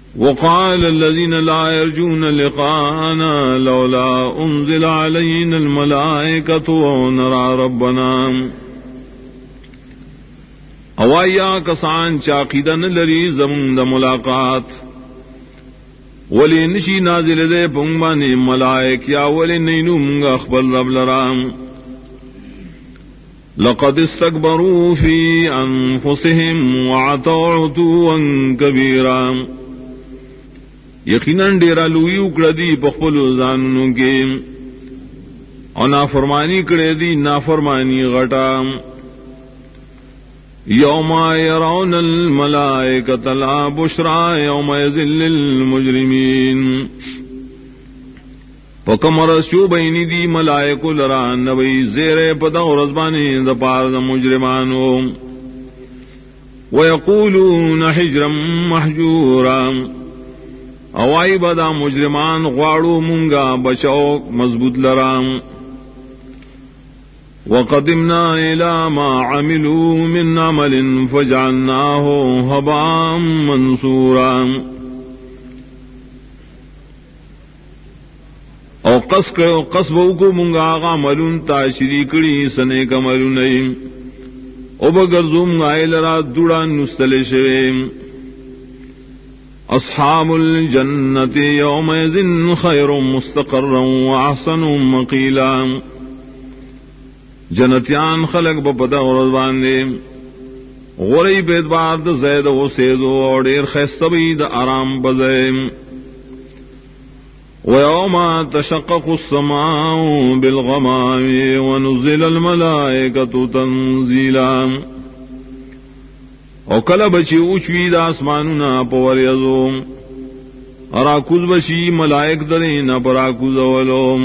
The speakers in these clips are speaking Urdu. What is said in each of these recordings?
وقال الذين لا يرجون لقاءنا لولا انزل علينا الملائكة ونرى ربنا اوایا کسان چاقیدن لری زمون دا ملاقات ولی نشی نازل دے پنگبانی ملائک یا ولی نینو منگا اخبر رب لرام لقد استكبروا في انفسهم وعتوا عتوا كبيرا یقیناً ڈیرا لوئی اکڑ دی پخپل زانوں کے اور نافرمانی کڑے دی نافرمانی غٹا یوم یرون الملائکۃ لا بشرا یومئذ للمجرمین پکمر شو بینی دی ملائک لرا نبی زیر پدا رزبانی دپار دا مجرمانو ویقولون حجرا محجورا اوائی بدا مجرمان غواڑو منگا بچاؤ مضبوط لرام وقدمنا الى ما عملوا من عمل فجعلناه هباء منثورا او قصبو کو منگا آغا ملون تا شریکڑی سنے کا ملونئی او بگرزوم غائل را دوڑا نستلے شویم اصحاب الجنة يومئذ خير مستقرا واحسن مقيلا جنتیان خلق بپدا ورزبان دے غری بیدبار دا زید و سیدو اور دیر خیستبی دا آرام بزیم ويوم تشقق السماء بالغمام ونزل الملائكة تنزيلا او کل بچی اوچوی دا آسمانونا پوریزو اراکوز بچی ملائک درین پراکوز اولو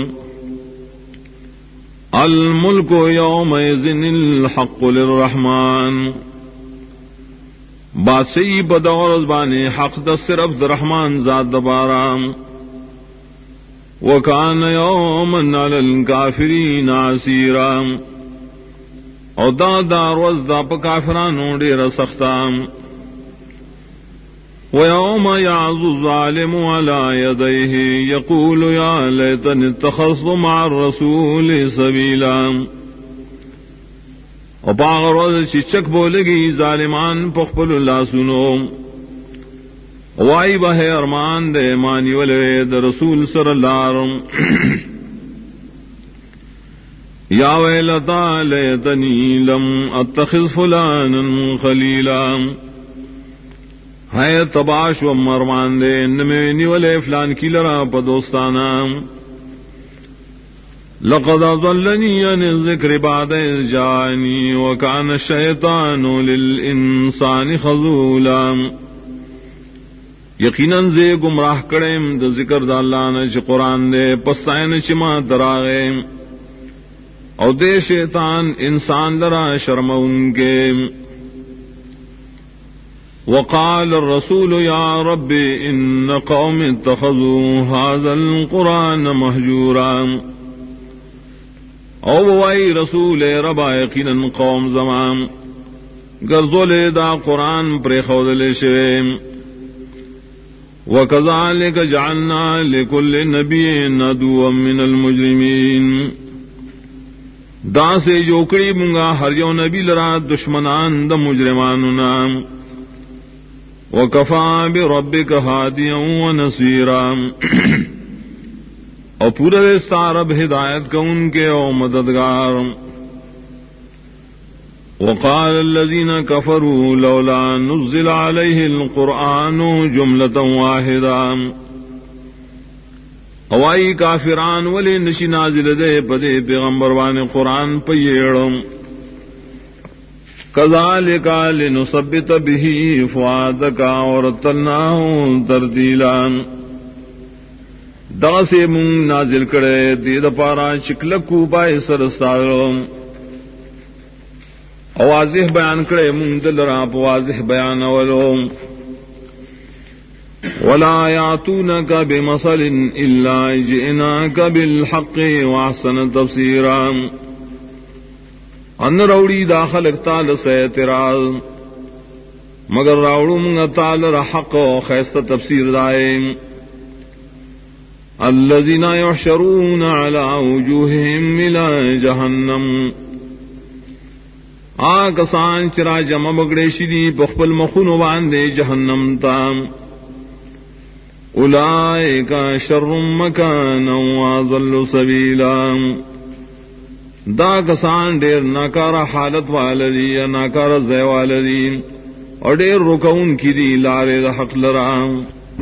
الملک یومئذ الحق للرحمن باسی بدور ازبانی حق دا صرف دا رحمان ذات دبارام وکان یومن علی الکافرین عسیرام او دا روز دا پا کافرانو دیر سختام ویوم یعظ الظالم علی یدیہ یقول یا لیتن اتخذت مع الرسول سبیلا او پاغ روز چچک بولگی ظالمان پخپل اللہ سنو وائی بہ ارمان دے مانی ولید رسول صلی اللہ علیہ یا ویلتا لیتنی لم اتخذ فلانا خلیلا ہے تباش و مرمان دے نمینی ولے فلان کی لرا پا دوستانا لقد اضلنی عن الذکر بعد اذ جاءنی وکان الشیطان للانسان خذولا یقیناً زے گمراہ کڑیم دا ذکر دا اللہ نے چھ قرآن دے پستائن چما دراغیم او دے شیطان انسان لرا شرمون کے وقال الرسول یا رب ان قوم اتخذوا هذا القرآن مہجورا او وائی رسول ربا یقیناً قوم زمان گرزول دا قرآن پر خودل شویم وَكَذَلِكَ جَعَلْنَا لِكُلِّ نَبِيٍّ عَدُوًّا مِّنَ الْمُجْرِمِينَ دا سے جوکڑی منگا ہر یو نبی لرا دشمنان دا مجرماننا وَكَفَى بِرَبِّكَ هَادِيًا وَنَصِيرًا اور پورا رب ہدایت کا ان کے او مددگار وقال الذين كفروا لولا نزل عليه القرآن جملة واحدة اوائی کافران ولی نشی نازل دے پدے پیغمبر وان قرآن پیڑم کذالک لنثبت به فؤادک ورتلناه ترتیلا دا سے من نازل کرے دید پارا چکلکو پائے سرستارم واضح بیان کرے من دل راپ واضح بیان ولوم ولا يأتونك بمثل إلا جئناك بالحق وأحسن تفسيرا ان روڑی داخل اقتال سے اعتراض مگر راوڑوں منگا تعالی حق و خیست تفسیر دائیں الذین یحشرون علی وجوہہم الی جہنم آکسان چرا جمع بگڑے شدی بخبل مخونو باندے جہنم تا اولئک شر مکانا واضل سبیلا دا کسان دیر ناکار حالت والدی یا ناکار زی والدی اور دیر رکون کی دی لارے دا حق لرام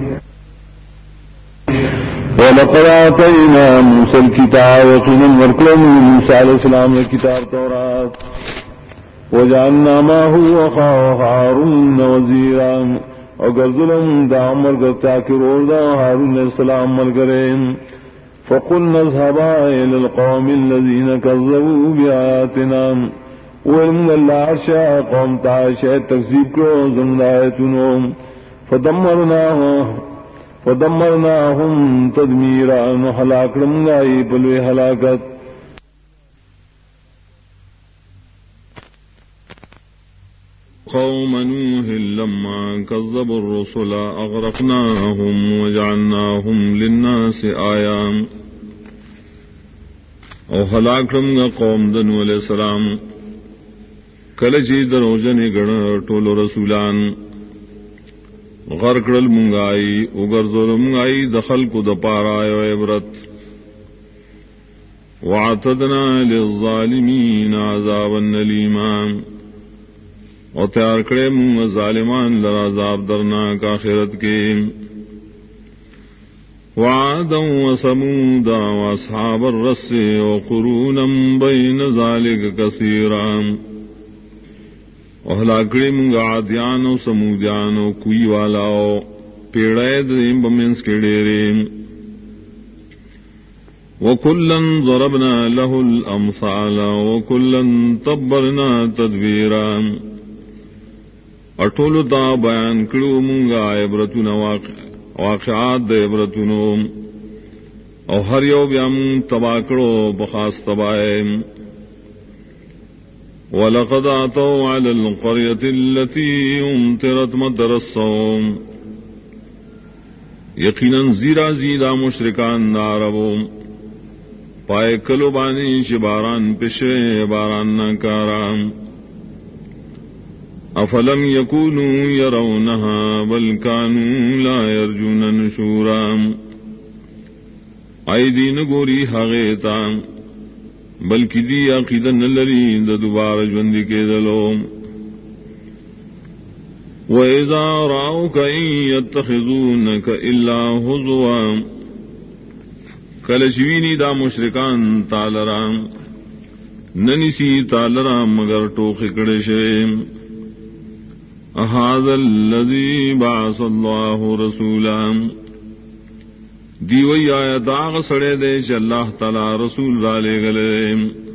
وَلَقَدْ آتَيْنَا مُوسَى الْكِتَابَ وَقِيلًا وَرْكُلًا مُوسَى علیہ السلام نے کتاب تورات وَجَعَلْنَا مَعَهُ أَخَاهُ هَارُونَ وَزِيرًا اور ظلم دا عمر گرتا کہ روزہ ہارون علیہ السلام مل کریں فَقُلْنَا اذْهَبَا إِلَى الْقَوْمِ الَّذِينَ كَذَّبُوا بِآيَاتِنَا وَإِنَّ اللَّهَ شَاءَ قَوْمَ تَعَشَ تَكْذِيبَ کرو زمین آیتنوں فدمرناهم تدمیرا ہلاک رمگائی بلوے ہلاکت قوم نوح لما كذبوا الرسل اغرقناهم وجعلناهم للناس آية او ہلاک رمگا قوم نوح علیہ السلام کلچی دروجن گڑ ٹولو رسولان غرقل منگائی اگرزل منگائی دخل کو دپارا عبرت واعتدنا للظالمین عذابا نلیما اور تیار کرے منگ ظالمان لرا عذاب درناک آخرت کے وعادا وثمودا واصحاب الرس وقرونا بین ذلک کثیرا اور ہلاکڑی منگا عادیان و سمودیان و کوئی والا پیڑے دریم بمنس کے ڈیرے وَكُلًّا ضَرَبْنَا لَهُ الْأَمْثَالَ وَكُلًّا تَبَّرْنَا تَدْبِيرًا اٹھولو تا بیان کرو منگا عبرتون واقعات دے عبرتون اور ہر یو بیام تباکڑو بخاص تبائے وَلَقَدْ أَتَوْا عَلَى الْقَرْيَةِ الَّتِي أُمْطِرَتْ مَطَرَ الصَّوْمِ یقیناً زیرا زیدہ مشرکان ناربو پائے کلو بانی شباران پشرے باران ناکارام افلم یکونوا یرونها بل کانوا لا یرجون نشورام ایدین گوری حغیتام بلکہ دی عقیدہ نلری دا دوبارہ جوندی کے دلو وَإِذَا رَأَوْكَ إِن يَتَّخِذُونَكَ إِلَّا هُزُوًا کلشوینی دا مشرکان تالرام ننسی تالرام مگر ٹوخ کڑشریم اَهَذَا الَّذِي بَعَثَ اللَّهُ رَسُولًا دیوئی آیا داغ سڑے دے چ اللہ تعالی رسول رالے گلے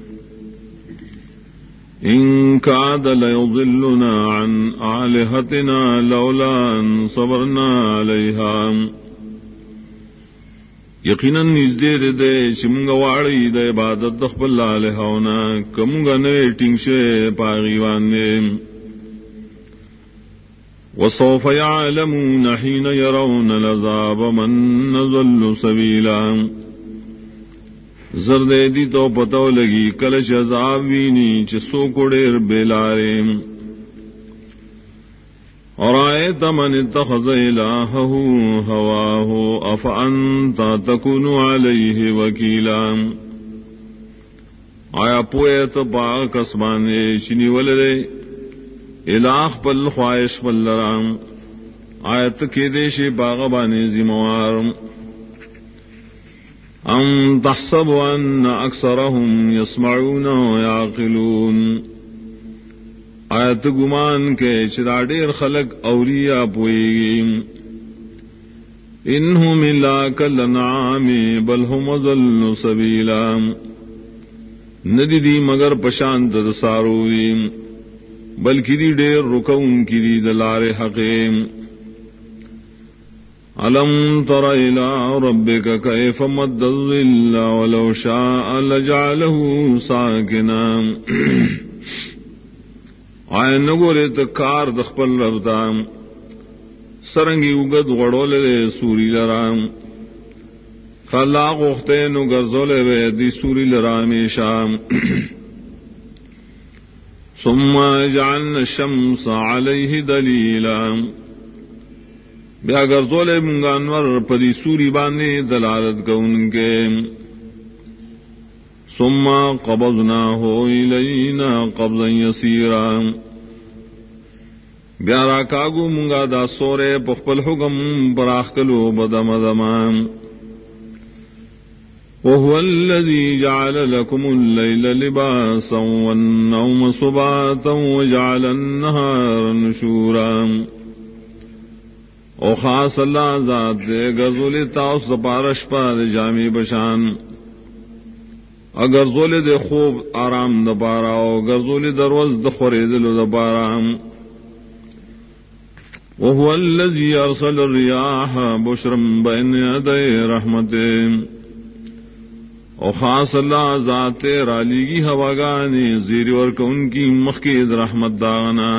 ان کاد لیضلنا عن آلہتنا لولا ان صبرنا علیہا یقیناً نزدے دے چمگا واڑی دے عبادت دخبل آلہونا کمگا نوے ٹنگشے پاغیوانے وَسَوْفَ يَعْلَمُونَ حِينَ يَرَوْنَ الْعَذَابَ مَنْ أَضَلُّ سَبِيلًا زردے دی تو پتو لگی کلش عذاب وینی چسو کوڑیر بیلاریم اور آیت من اتخذ الہہ ہواہ افانت تکون علیہ وکیلا آیا پویت پاک کسبانے چنی ولدے الہ پل خواہش پل لرام آیت کے دیش باغبانی ذموار ام تحسب ان اکثرهم يسمعون ويعقلون آیت گمان کے چراڈیر خلق اولیاء پوئیگی انہم الا کالانعام بل هم اضل سبیلا ندی دی مگر پشانت ساروی بلکہ دی ڈیر رکون کی دی دلار حقیم علم تر الى ربک کیف مد الظل ولو شاء لجعله ساکنا آئے نگورے تکار دخپل ربتام سرنگی اگد غڑولے سوری لرام خلاق اختے نو گرزولے وے دی سوری لرام شام ثم جعلنا الشمس علیہ دلیلا بیا گرزولے منگا انور پدی سوری بانے دلالت کا ان کے ثم قبضناہ الینا قبضا یسیرا بیا راکاگو منگا دا سورے پخپل حکم براخکلو بدم دمام وهو الذي جعل لكم الليل لباسا والنوم سباتا وجعل النهار نشورا او خاص اللہ ذات دے گرزولی تاؤس دپارش پا دے جامی بشان اگر زولی دے خوب آرام دپارا او گرزولی دروز دخوری دلو دپارا وهو الذي أرسل الرياح بشرا بين يدي رحمته او خاص اللہ ذات رالیگی ہواگانی زیر ورک ان کی مخید رحمت داغنا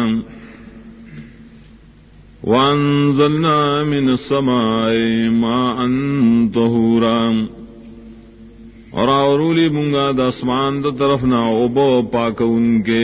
وانزلنا من السماء ماء طہورا اور آورولی منگا دا اسمان دا طرفنا اوبو پاک ان کے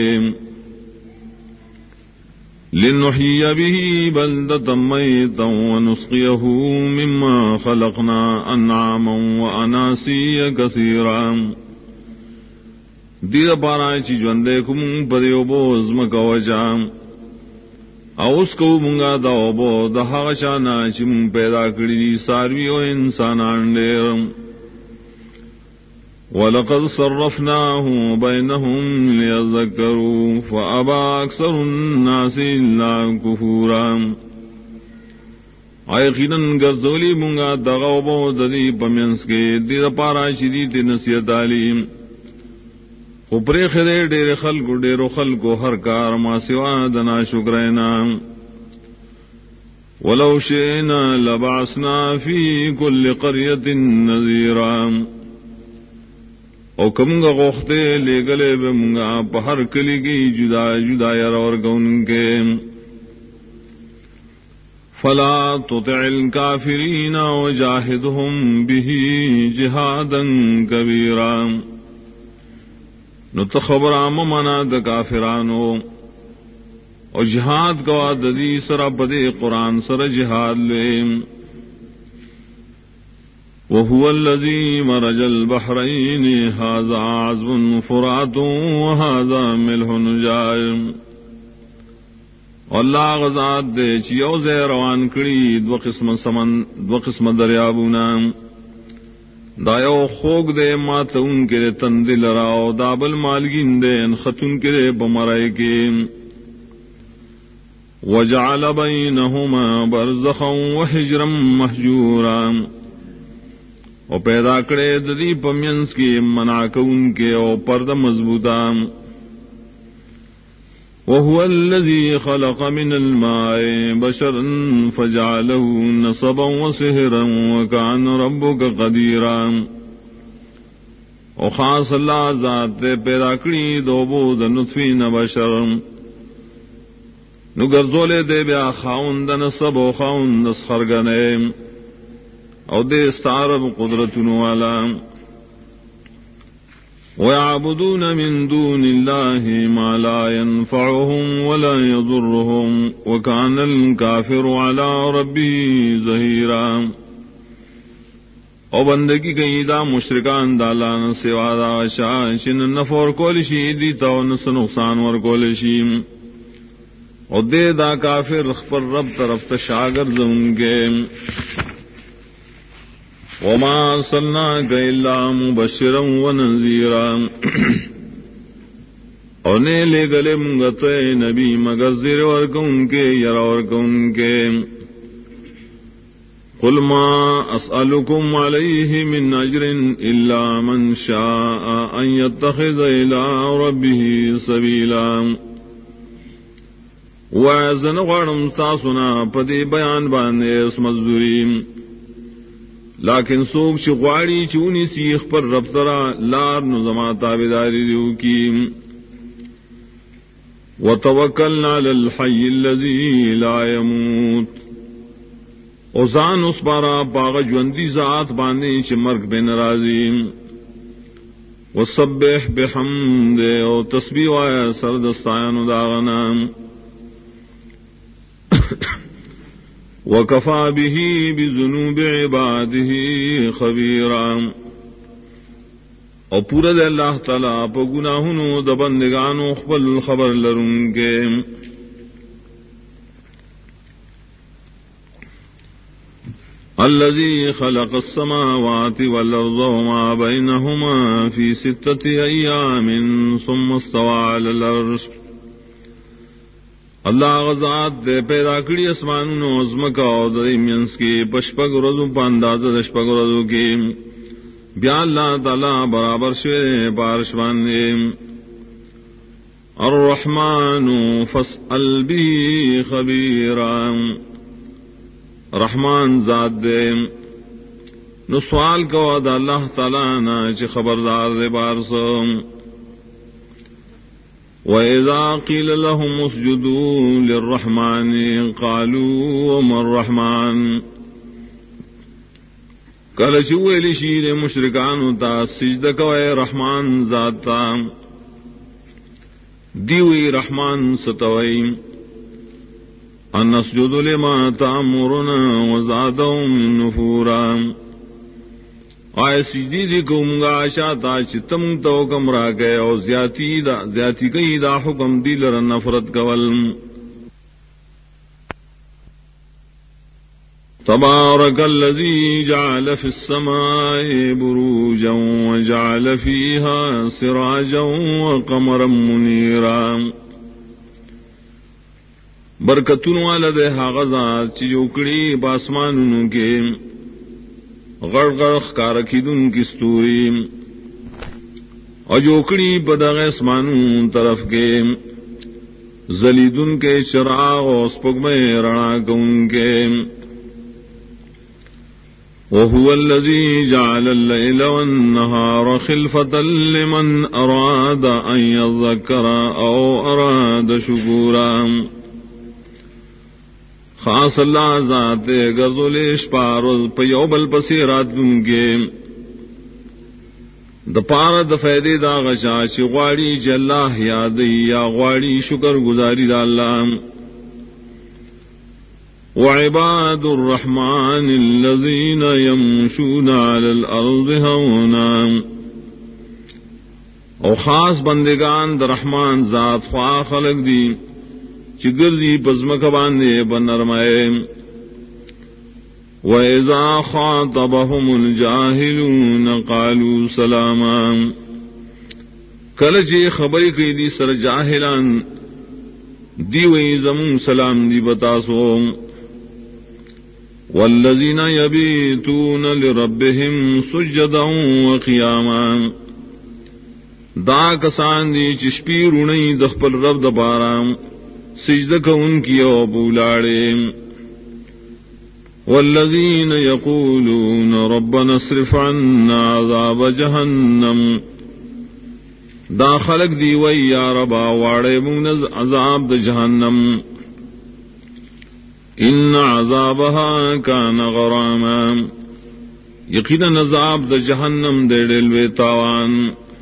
لنحيي به بلدة ميتا ونسقيه مما خلقنا أنعاما وأناسيا كثيرا دید پارا چی جوندے کم پدیو بوز مکوچا اوس کو منگا دا اوبو دا حغشانا چی من پیدا کری ساروی و انسانان دیر وَلَقَدْ صَرَّفْنَاهُ بَيْنَهُمْ لِيَذَّكَّرُوا فَأَبَى أَكْثَرُ النَّاسِ إِلَّا كُفُورًا یقیناً گرزولی منگا دغوبو ددی پمینس کے دید پارا شدید نصیحت علیم خپرے خدے ڈیر خلقو ہر کار ما سوا دنا شکرینا وَلَوْ شِئْنَا لَبَعَثْنَا فِي كُلِّ قَرْيَةٍ نَذِيرًا او کمگا غوختے لے گلے بے منگا پہر کلی کی جدا جدا یر اور گون کے فلا تطع الکافرین وجاہدہم به جہادا کبیرا نتخبر ممنا دا کافرانو اور جہاد کا ددی سر بدے قرآن سر جہاد لے وهو الذي مرج البحرين هذا عذب فرات وهذا ملح نجاج اللہ غزاد دے چیو زے روان کری دو قسم دریابونا دایو خوگ دے ماتون کے تندل راو دابل مالگین دے انخطن کے بمرائی کے وجعل بینہما برزخا وحجرا محجورا او پیدا کرے ددی پمینس کی منع کون کے او پرد مضبوطا وهو الذي خلق من الماء بشرا فجعله نصبا وسهرا وكان ربك قديرا او خاص اللہ ذات پیدا کری دو بود نطفی نبشر نو گرزولے دے بیا خاون دا نصب و خاون دا سخرگنے او دے استعرب قدرتن والا ويعبدون من دون الله ما لا ينفعهم ولا يضرهم وكان الكافر على ربه ظهيرا او بندگی کئی دا مشرکان دالان سوا دا شاشن نفور کولشی دی تو نس نقصان ور کولشی او دے دا کافر خفر رب طرف تشاگر زنگے وما ارسلناک الا مبشرا ونذیرا اور نے لے گلے منگتے نبی مگر زیر ورکن کے یر ورکن کے قل ما اسألكم علیہ من اجر الا من شاء ان يتخذ الى ربه سبیلا وعزن غارم تاسنا پدی بیان باندے اس مزدوریم لیکن سوک چی غواڑی چونی سیخ پر رفترا لار نظما تابداری دیو کی وتوکل علی الحی الذی لا يموت اوزان اس بارا پاغ جوندی ذات باندې چې مرګ به ناراضی وسبح بحمد او تسبیح وایا سر دستایانو داغنا وکفا به بذنوب عباده خبیرا او پورا دے اللہ تعالی په گناہونو د بندگانو خپل خبر لرونکے الذي خلق السماوات والأرض وما بينهما في 6 أيام ثم استوى على العرش اللہ غزات دے پیدا کړي اسمانونو عظمت او د ایمنس کې پشپګ ورځو په اندازه د شپګ ورځو کې بیا اللہ تعالی برابر شوه بارش باندې الرحمن فاسأل به خبيرا رحمان ذات دے نو سوال کو دا اللہ تعالی نا چ خبردار دے بار سو وَإِذَا قِيلَ لَهُمُ اسْجُدُوا لِلرَّحْمَنِ قَالُوا وَمَا الرَّحْمَنُ کل چویلی شیر مشرکانو تا سجدہ کوئے رحمان ذات تا دیوی رحمان ستوئی ان نسجد لما تأمرنا وزادهم نفورا آئے سجدی دی کمگا شاتا چتم تو کم را گئے اور زیادتی کئی دا حکم دی لر نفرت کول تبارک الذی جعل فی السماء بروجا وجعل فیها سراجا وقمرا منیرا برکتون والا دے حاغذات چی جوکڑی باسمانونو کے غرغر خکارکیدون کی ستوری اور جوکڑی بدغ اسمانون طرف کے زلیدون کے چراغ و سپگمے رنا کون کے وَهُوَ الَّذِي جَعَلَ اللَّيْلَ وَالنَّهَارَ خِلْفَةً لِمَنْ أَرَادَ أَنْ يَذَّكَّرَ أَوْ أَرَادَ شُكُورًا خاص اللہ ذات گردولیش پارو پیوبل پسی راتن کے د پار د فیدے دا غشا چی غواڑی چی اللہ یادی یا غواڑی شکر گزاری دا اللہ وعباد الرحمن الذین یمشون علی الارض ہونا او خاص بندگان د رحمان ذات خواہ خلق دی چگر دی پزمک باندے بنرمائے وَإِذَا خَاطَبَهُمُ الْجَاهِلُونَ قَالُوا سَلَامًا کل چی خبری کی دی سر جاہلان دیوئی زمون سلام دی بتاسو وَالَّذِينَ يَبِيتُونَ لِرَبِّهِمْ سُجَّدًا وَقِيَامًا دا کسان دی چشپی رونی دخپل رب دبارام سجدہ کا ان کی او بولاڑے والذین یقولون ربنا اصرف عنا عذاب جہنم دا خلق دی وی یا ربا واڑے من عذاب د جہنم ان عذابها کان غراما یقینا عذاب د جہنم دے ڈلوے تاوان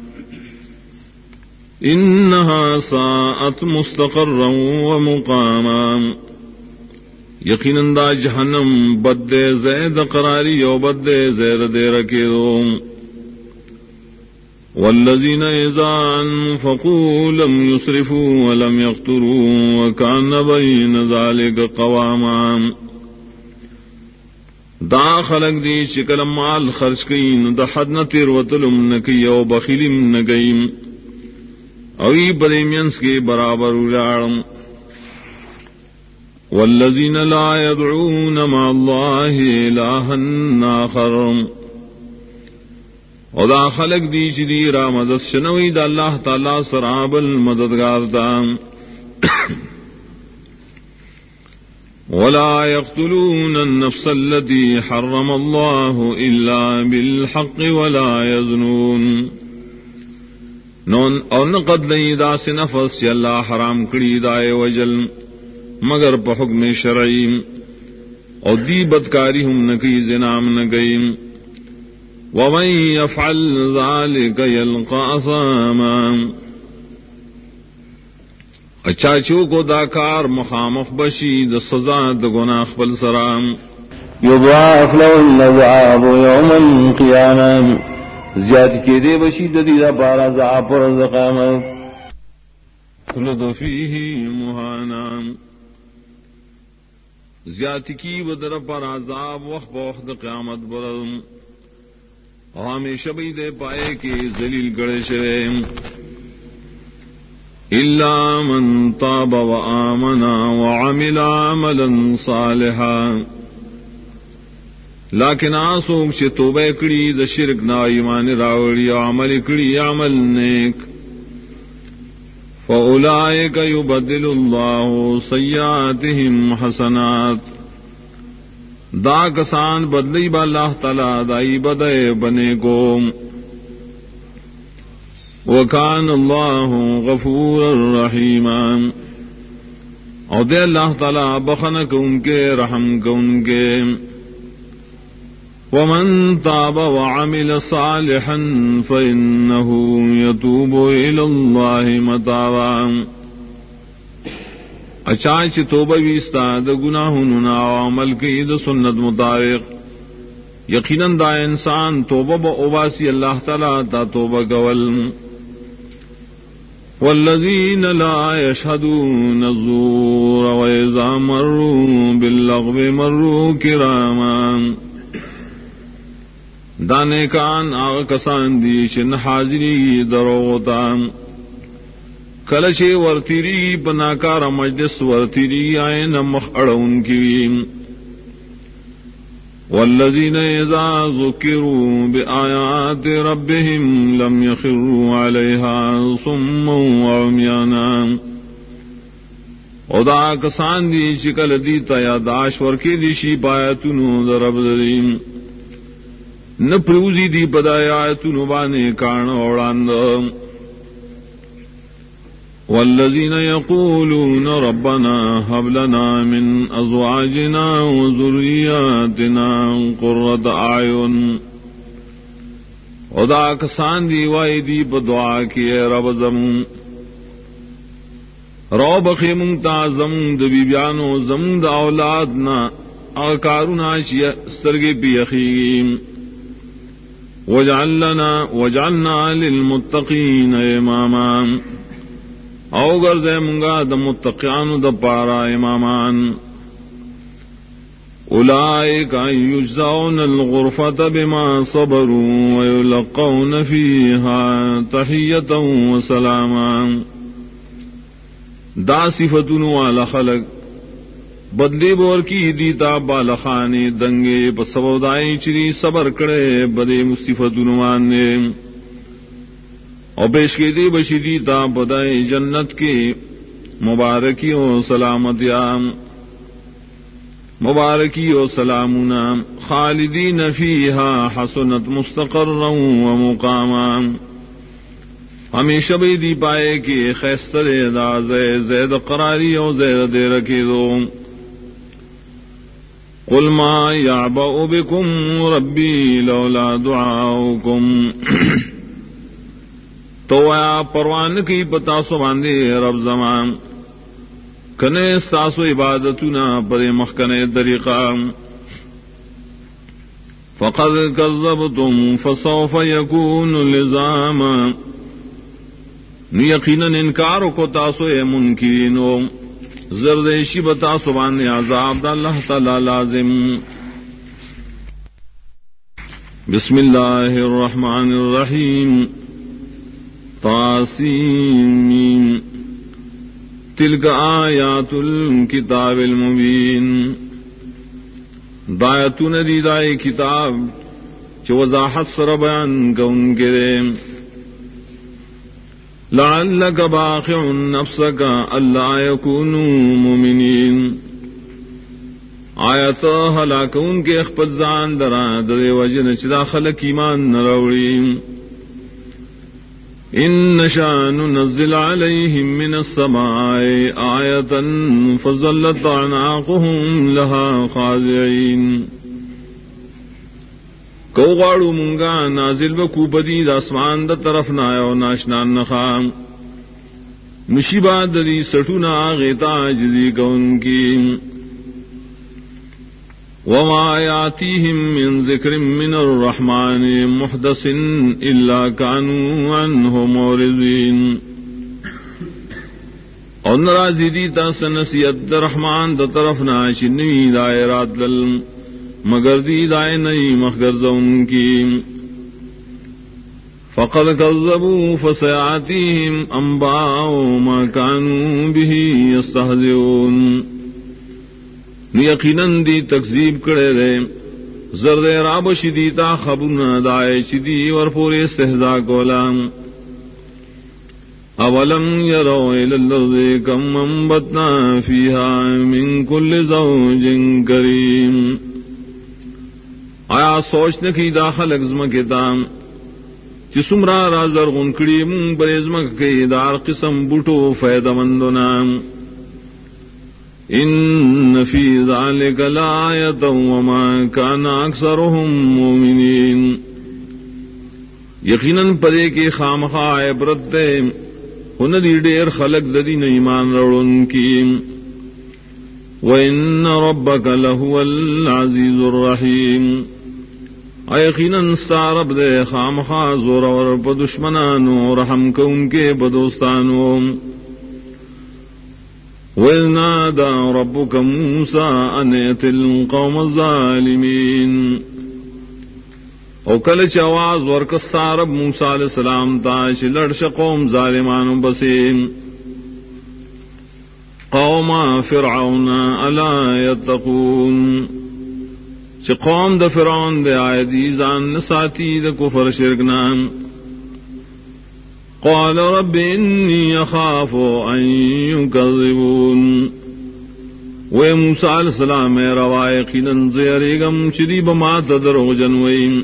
انها ساءت مستقرا ومقاما یقینا دا جہنم بد زید قراری و بد زیر دے رکے دو والذین اذا انفقوا لم يسرفوا ولم يقتروا وكان بين ذلك قواما دا خلق دی شکل مال خرچ کین دا حد نہ تیر وتلم نکی او بخیلم نگیم اوی بدیمینس کے برابر اجاڑم والذین لا يدعون مع اللہ الہا آخر او دا خلق دی چی را مدد شنوی دا اللہ تعالی سراب المددگار دا ولا يقتلون النفس التي حرم الله إلا بالحق ولا يزنون نون اور نقد نہیں دا سے نفس یا اللہ حرام کری دائے وجل مگر پا حکم شرعی اور دی بدکاری ہم نکی زنام نگئی ومن یفعل ذالک یلقا اثاما اچاچو کو داکار مخامخ بشی دا سزا دا گناہ خبل سرام یضاعف له العذاب یوم القیامہ زیاد کے دے بشی دا پارا ضعف پر قیامت خلد فیہ مہانا زیادتی کی بدر پر عذاب وقت وقت قیامت برم ہمیشہ بھی دے پائے کہ ذلیل گڑے شوے الا من تاب وآمن وعمل عملا صالحا لیکن آسوک چھ توبہ کری دا شرک نا ایمان راوڑی عمل کری عمل نیک فَأُولَئِكَ يُبَدِّلُ اللَّهُ سَيِّئَاتِهِمْ حَسَنَاتٍ دا کسان بدلی با اللہ تعالی دائی بدے بنے کو وَكَانَ اللَّهُ غَفُورًا رَحِيمًا اور دے اللہ تعالی بخنک ان کے رحم کو ان کے وَمَن تَابَ وَعَمِلَ صَالِحًا فَإِنَّهُ يَتُوبُ إِلَى اللَّهِ مَتَابًا اچانچ توبہ ویستا دا گناہوں نا عمل کی دا سنت مطابق یقیناً دا انسان توبہ با اوباسی اللہ تعالی تا توبہ گول والذین لا یشہدون الزور وإذا مروا باللغو مروا کراما دانے کان آغا کسان دی چن حاضری دروغتا کلچے ورتیری بناکار مجلس ورتیری آئے نمخ اڑون کی والذین اذا ذکروا بآیات ربهم لم یخروا علیہا صما وعمیانا او دا کسان دی چکل دیتا یاداش ورکی دیشی پایتنو در رب دریم نہ پروزی دی بدایات نبانے کان اوڑاند والذین یقولون ربنا هب لنا من ازواجنا وذریاتنا قرۃ اعین ادا کسان دی وائی دی بدعا کی رب زمون رو بخی منتا زمون د بیبیانو زمون د اولادنا اکارونا شی سرگی پی اخیم وجعلنا للمتقین اماما او گردے منگا دا متقیان دا پارا امامان اولئک یجزون الغرفۃ بما صبروا ویلقون فیہا تحیۃ وسلاما دا صفتن والا خلق بدلی بور کی دیتا بالخانی دنگے پسودائی چری صبر کرے بدے مصیفت عنوان نے اور پیش کے دی بشی دیتا بدائی جنت کی مبارکی و سلامتیاں مبارکی و سلامنا خالدین فیہا حسنت مستقرا و مقاما ہمیشہ بھی دی پائے کہ خیستر دا زید قراری و زید دے رکھی دو قل ما يعبأ بكم ربي لولا دعاؤكم تو آیا پروان کی پتا سو باندے رب زمان کنے ساسو عبادتنا پر مخکنے طریقہ فقد كذبتم فسوف يكون لزاما یقینا انکار کو تاسو منکرینو زردیشی بتا سبحان عذاب دا اللہ تعالی لازم بسم اللہ الرحمن الرحیم طاسیم تلک آیات الکتاب المبین دایتون دی دائی کتاب چو وضاحت سر بیان کون کرے لعلک باخع نفسک الا یکونوا مؤمنین آیت ہلاکون کے اخپت زان درا در وجن چدا خلق ایمان نروڑی ان نشاء ننزل عليهم من السماء آية فظلت أعناقهم لها خاضعين کو غاڑو منگا نازل بکو بدی دا اسمان دا طرف نایو ناشنان نخام نشیبات دی سٹونا غیتا جزی کون کی وما يأتيهم من ذكر من الرحمن محدث إلا كانوا عنه معرضين اور نرازی دیتا سنسیت رحمان دا طرف ناشنوی دائرات لل مگر دی دائے نئی مخگرزون کی فقد كذبوا فسيأتيهم أنباء ما كانوا به يستهزئون یقیناً دی تکذیب کرے دے زرد راب شدیتا خبرنا دائے شدی ورپوری استہزاء کولا اولم یرو الالارض کم انبتنا فیہا من کل زوج کریم آیا سوچ نکی داخل اگزم کتام چی سمرا رازر غنکڑی من بریزمک کی دار قسم بوٹو فیدہ مندنام ان فی ذلک لآیۃ وما کان اکثرهم مؤمنین یقیناً پدے کے خامخا عبرت دے ان دی ڈیر خلق ددین ایمان روڑن کی وَإِنَّ رَبَّكَ لَهُوَ الْعَزِيزُ الرَّحِيمُ یقیناً سارب دے خامخا زور اور دشمنانو رحم کو ان کے بدوستانو وَإِذْ نَادَى رَبُّكَ مُوسَىٰ أَنِ ائْتِ الْقَوْمَ الظَّالِمِينَ او کلچ آواز ورکستارب موسیٰ علیہ السلام تاش لڑش قوم ظالمان بسیم قوم فرعون الا يتقون چ قوم د فرعون دے آئے دیزان نساتی د کفر شرکنام قال رب انی اخاف ان یکذبون و موسیٰ علیہ السلام روایقینا زیریگم چدی بما تدرغ جنویم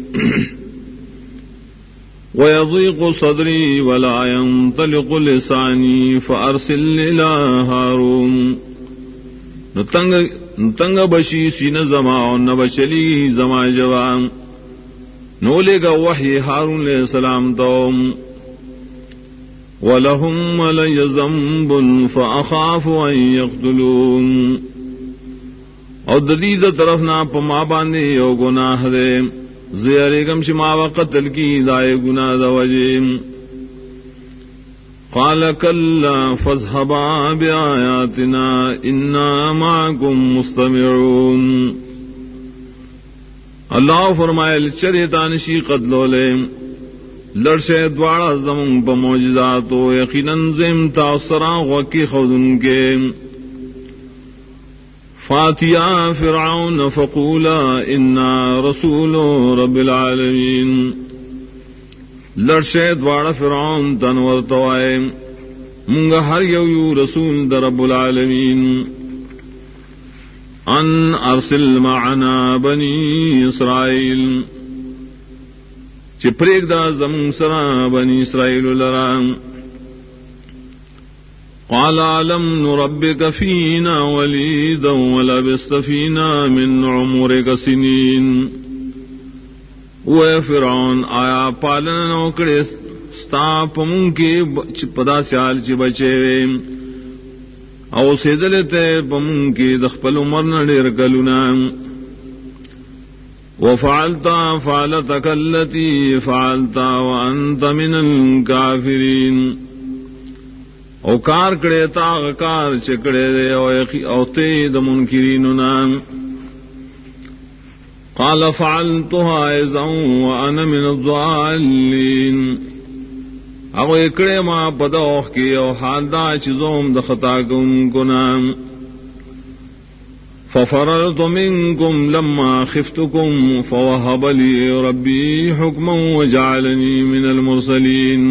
ویضیق صدری ولا ینطلق لسانی فارسل الى ہارون نتنگ بشی سین زمان نبشلی زمان جوان نولے گا وحی ہارون علیہ السلام توم وَلَهُمْ عَلَيَّ ذَنبٌ فَأَخَافُ أَن يَقْتُلُونِ اور ددید طرف نہ پما باندے یو گناہ دے زیارگم شما وقتل کی دائے گناہ دوجیم قال كلا فاذهبا بآياتنا إنا معكم مستمعون اللہ فرمائے چریتانشی قتلو لے لڑشے دوارا زمن بموجزاتو یقیناً زم تاثرا وکی خودن کے فاتیا فرعون فقولا انا رسول رب العالمین لڑشے دوارا فرعون تنور توائے منگا ہر یو رسول در رب العالمین ان ارسل معنا بنی اسرائیل چپریک دا زمون سرا بنی اسرائیل لرام قال علم نربک فینا ولیدا ولبست فینا من عمرک سنین وے فرعون آیا پالن نوکڑے ستا پمون کی پدا سیال چی بچے وے او سیدلتے پمون کی دخپل عمر نڈیر کلونام وفعلت فعلتك التي فعلت وانت من الكافرين او کار کڑے تاغ کار چکڑے دے او تید منکرین نام قال فعلتها اذا وانا من الضالين او اکڑے ما پدوخ کی او حال دا چیزوم د خطا کو نام ففررت منكم لما خفتكم فوهب لي ربي حكما وجعلني من المرسلين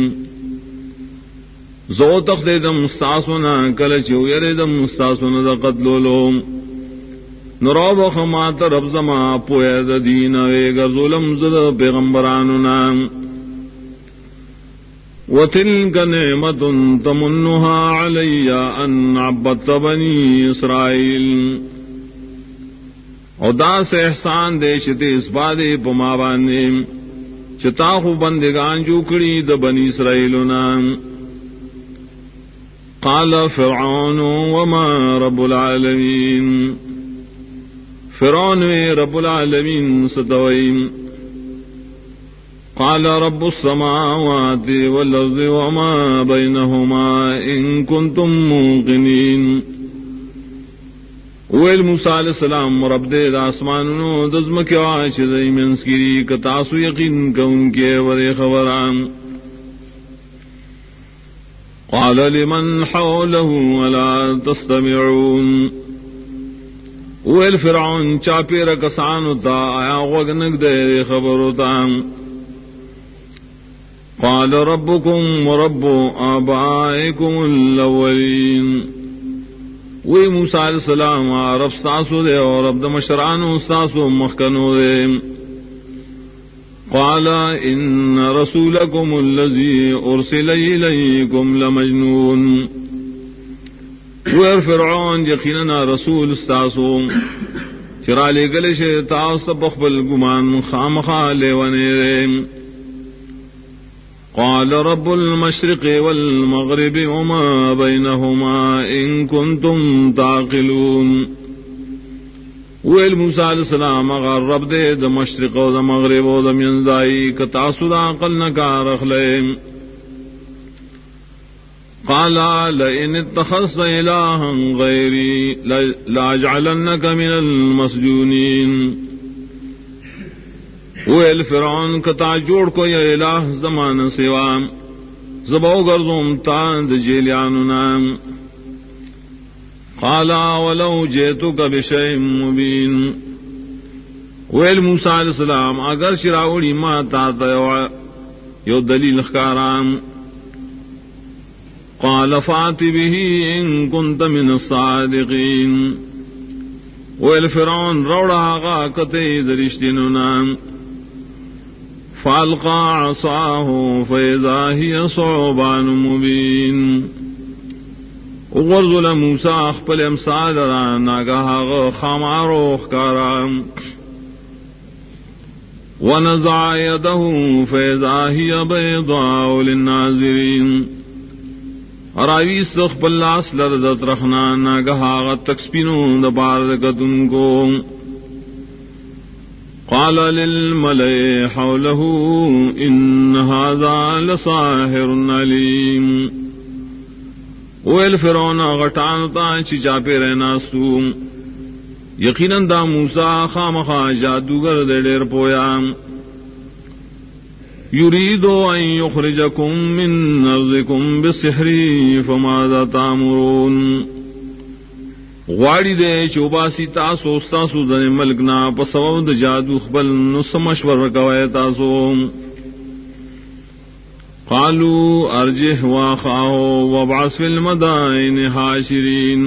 زو تخدم مستاسونا کلچو یردم مستاسونا دا قتلولو نراب خمات رب زما پوید دین ویگر ظلم زد پیغمبرانونا وَتِلْكَ نِعْمَةٌ تَمُنُّهَا عَلَيَّ أَنْ عَبَّدْتَ بَنِي إِسْرَائِيلَ او دا سے احسان دے شتے اس بادے پما باندے چتا خو بندگان جو کری دا بنی اسرائیلنا. قال فرعون وما رب العالمین فرعون رب العالمین ستوئیم. قال رب السماوات والأرض وما بينهما إن كنتم موقنين. ویل موسیٰ علیہ السلام رب دے دا آسمانونو دزمکی وعاش دی منسکری کتاسو یقین کون کے ورے خبران. قال لمن حوله ولا تستمعون. ویل فرعون چاپی رکسانو تا آیا غوگنک دے خبرو تا. قال ربكم ورب آبائكم الأولين. وی موسیٰ علیہ السلام رب ستاسو دے اور رب دمشرانو ستاسو مخکنو دے. قال ان رسولكم الذي ارسل إليكم لمجنون. ویر فرعون یقیننا رسول ستاسو چرا لے گلش تاس بخبل گمان خامخا لیوانے دے. قال رب المشرق والمغرب وما بينهما إن كنتم تعقلون. ویل موسیٰ علیہ السلام اگر رب دے دا مشرق و دا مغرب و دا منزائی کتاسو دا عقل نکا رکھ لے. قال لئن اتخذت إلها غيري لأجعلنك من المسجونين. ویل فرعون کتا جوڑ کو یا الہ زمان سوا زبو گردوم تاند جیلیانو نام. قالا ولو جیتک بشیء مبین. ویل موسیٰ علیہ السلام اگر شراوڑی ما تاتا یو دلیل خکارام. قال فات به ان کنت من الصادقین. ویل فرعون روڑا آغا کتے درشتینو نام. فالقى عصاه فإذا هي ثعبان مبين. وغرزل موسى اخپل امثال را ناگاہ خامارو خکارام. ونزع يده فإذا هي بيضاء للناظرين. اراویس اخپل لاس لردت رخنا ناگاہ تکسپینو دباردکتن کو. قال للملئ حوله إن هذا لساحر عليم. ویل فرعون غٹانتا چی چاپے رہنا سو یقیناً دا موسیٰ خامخا جادوگر دے دیر پویا. يريد أن يخرجكم من أرضكم بالسحر فماذا تأمرون. غواړي دے چوباسی تاسو تاسو د ملکنا په سبب د جادو خپل نو سمشور کوي تاسو. قالوا ارجه واخاه وابعث في المدائن حاشرين.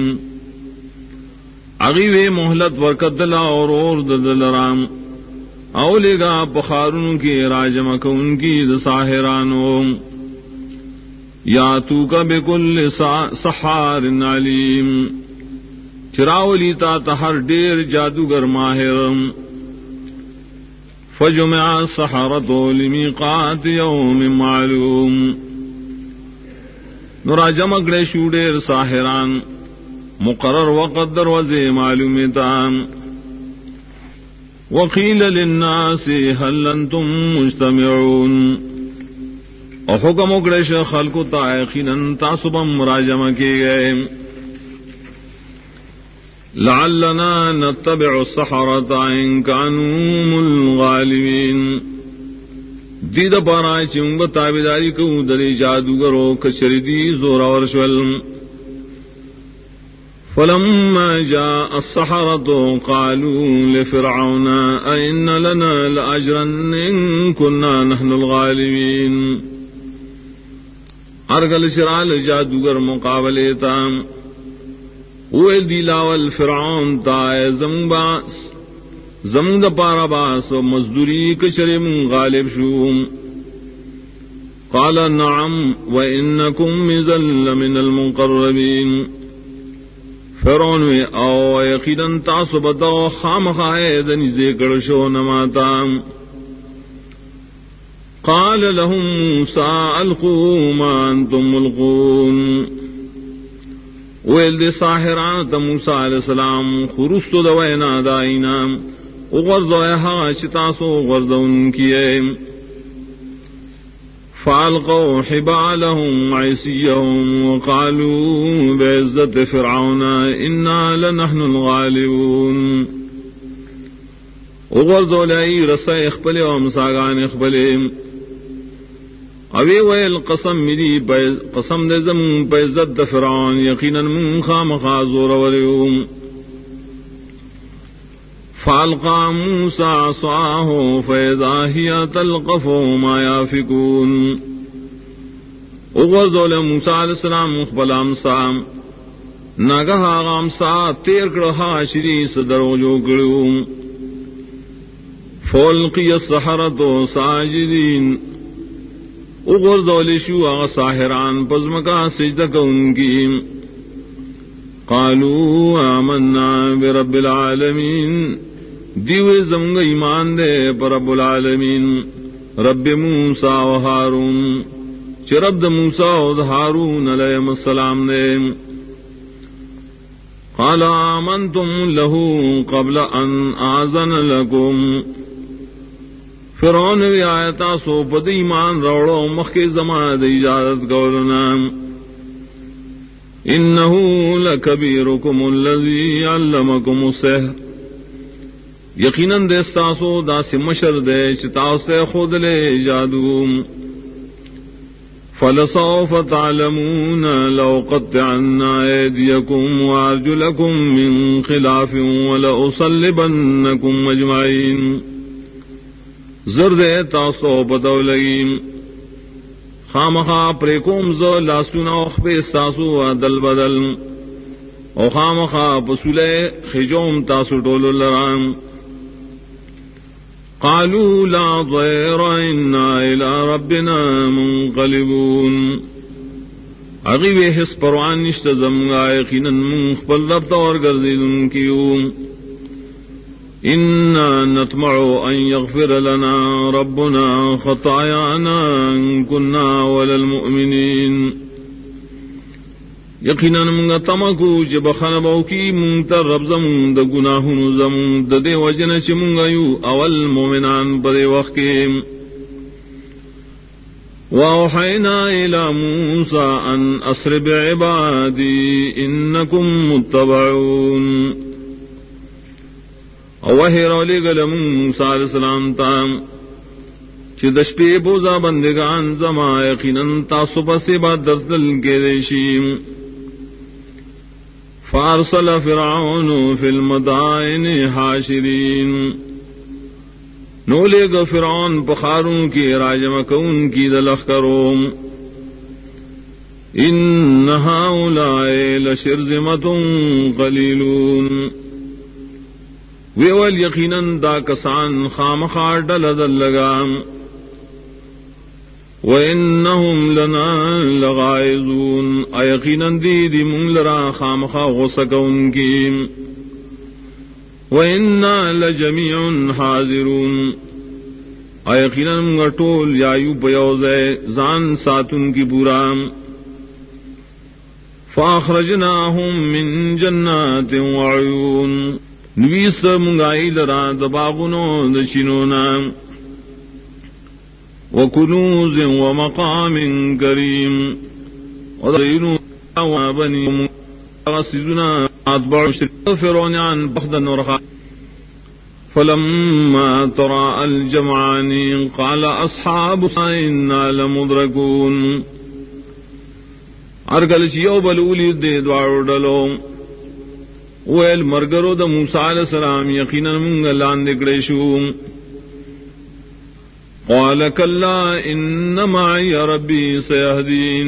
اغیوے مہلت ورکدلا اور دلرام اولگا بخارن کی راجم کون کی د ساحرانو. یاتوک بكل سحار علیم. چراولی تا تہر دیر جادوگر ماہرم. فجمع السحرة لمیقات یوم معلوم. نورا جمع شو دیر ساحران مقرر وقت دروازے معلومتان. وقیل للناس هل انتم مجتمعون. اور حکم اگڑے خلق تا یقیناً تاسبم مراجمہ کیے گئے. لعلنا نتبع السحرة إن كانوا هم الغالبين. دید پارا چنگ تابداری کو دلی جادوگرو کچردی زورا ورشول. فلما جاء السحرة قالوا لفرعون أئن لنا لأجرا إن كنا نحن الغالبين. ارگل شرال جادوگر مقابلے تام ویل دیلاول فرعون تا زمون دا پارا باس و مزدوری کچرے من غالب شو. قال نعم وإنكم إذا لمن المقربين فرعون او یقیناً تاسو بدو خامخائے دنی ذکر شو نماتا قال لهم موسى القوا ما انتم ملقون ویل دی ساحران تا موسیٰ علیہ السلام خرستو دوینا دائینا اغرزو احا شتاسو غرزون کیے فالقوا حبالهم عصيهم وقالوا بعزة فرعون إنا لنحن الغالبون اغرزو لئی رسا اخبلے ومساگان اخبلے اوی ویل قسم ملی قسم دے زمون بعزت فرعون یقینا من خامخا زور ولیوم فالقى موسى عصاه فإذا هي تلقف ما يافكون اغرزول موسى علیہ السلام مخبل امسا ناگہا غامسا تیر کرہا شری صدر جو کرو فالقی السحرة ساجدین اغرزول شو اغا ساحران پزمکا سجدہ ان کی قالوا آمنا برب العالمین دیوے زمگ ایمان دے پر رب العالمین رب موسیٰ و ہارون چرب دا موسیٰ و ہارون علیہ السلام دے قال آمنتم له قبل ان آذن لکم فرعون وی آیتا سو پد ایمان روڑو مخی زمان دا اجازت گولنا انہو لکبیرکم الذی علمکم السحر یقیناً دستاسو دا سی مشر دے چتاستے خود لے جادو فلسوف تعلمون لو قطعن ایدیکم وارجلکم من خلاف ولأصلبنکم مجمعین زرد تاسو پتو لگیم خامخا پریکوم زو لاسونا اخبی استاسو دل بدل او خامخا پسولے خجوم تاسو ٹولو لرام قالوا لا ضير إنا إلى ربنا منقلبون اغیب حس پروان نشت زمگا یقینا منخبل رب تور گردیدن کیوں انا نطمع ان يغفر لنا ربنا خطايانا ان كنا اول المؤمنين یقیناً منگا تمکو چی بخنبو کی منتر رب زمون دا گناہن زمون دا دے وجن چی منگا یو اول مومنان پدے وقت کے وَأَوْحَيْنَا إِلَى مُوسَىٰ أَنْ أَسْرِ بِعِبَادِي إِنَّكُمْ مُتَّبَعُونَ وحی رولی گلم موسیٰ علیہ السلام تام چی دشپی بوزا بندگان زما یقیناً تاسو پسی بات درتل کے دیشیم فارسل فرعون فی المدائن حاشرین نولے گا فرعون پخاروں کی راجم کون کی دلخ کروم ان ہؤلاء لشرذمۃ قلیلون ویول یقیناً دا کسان خامخا ڈل دل لگام وَإِنَّهُمْ لَنَا لَغَائِظُونَ اَيَقِينًا دِيدِ مُنْ لَرَا خَامَخَا غُسَكَ اُنْكِيم وَإِنَّا لَجَمِيعٌ حَاذِرُونَ اَيَقِينًا مُنْغَٹول یایو پیوزے زان ساتن کی برام فَأَخْرَجْنَاهُمْ مِنْ جَنَّاتٍ وَعُيُونَ نویس منگائی لرا دباغنو دشنونا وکنوز ومقام کریم وذرین وبنی وسیدنا اتباع فرعون عن بخد النرخ فلما ترى الجمعان قال اصحاب انا لمدركون ارگل چیو بلولی دے دوارو ڈلو ویل مرگرو دا موسیٰ علیہ السلام یقینا منگلان دکڑے شو قال كلا إن معي ربي سيهدين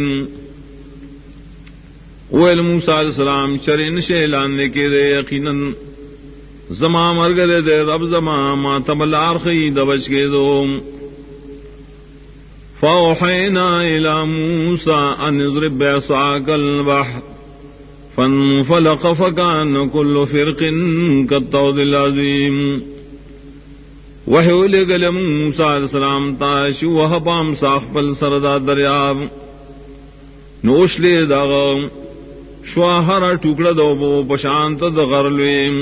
ویل موسیٰ علیہ السلام چرین شیلان لے کے دے یقیناً زما مرگلے دے رب زما ما تبلار خی دبچ کے دو فأوحينا إلى موسى أن اضرب بعصاك البحر فانفلق فكان كل فرق كالطود العظيم. وحی لگل موسیٰ علیہ السلام تاشو وحبام ساخپل سردا دریاب نوشلی داغم شواہر ٹکڑا دوبو پشانت دغرلویم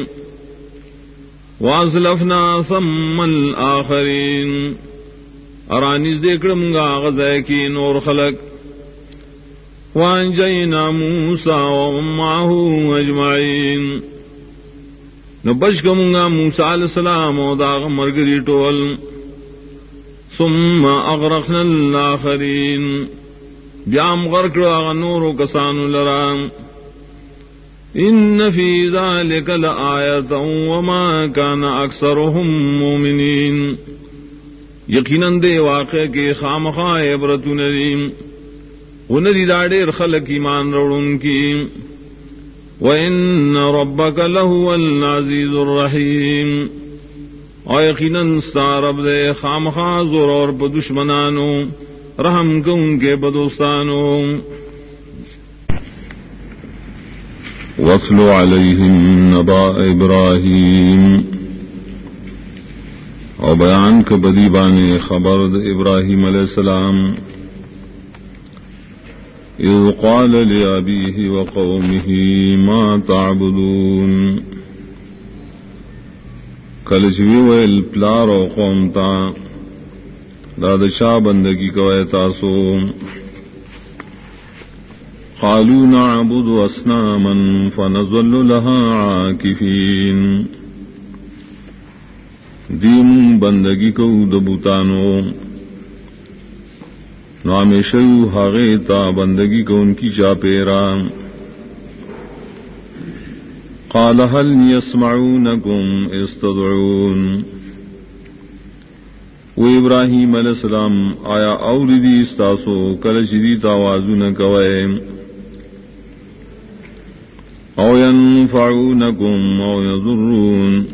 وازلفنا ثم الآخرین ارانیز دیکرمگا غزیکین اور خلق وانجینا موسیٰ ومعہو اجمعین نبشکمگا موسیٰ علیہ السلام و داغ مرگری ٹول ثم اغرقنا الآخرین بیام غرق راغ نور و کسانو لرام ان فی ذالک لآیتا وما کان اکثرهم مومنین یقیناً دے واقع کے خامخواہ عبرتو ندیم وندی داڑیر خلق ایمان روڑن کی وَإِنَّ رَبَّكَ لَهُوَ الْعَزِيزُ الرَّحِيمُ اور یقیناً سارب دے خامخواہ زور اور پا دشمنانو رحم کو ان کے بدوستانو. وَاتْلُ عَلَيْهِمْ نَبَأَ إِبْرَاهِيمَ اور بیان کا بدیبان خبر ابراہیم علیہ السلام اذ قال لأبيه وقومه ما تعبدون کلچوی ویل پلار و قوم تا داد شاہ بندگی کوئے تاسو قالوا نعبد اصناما فنظل لها عاکفین دیم بندگی کو دبوتانو نامیشو حاغیتا بندگی کو ان کی چاپیرا قال هل يسمعونكم استدعون و ابراہیم علیہ السلام آیا اوردی استاسو کلشدی تاوازو نکوئے او ينفعونكم او يضرون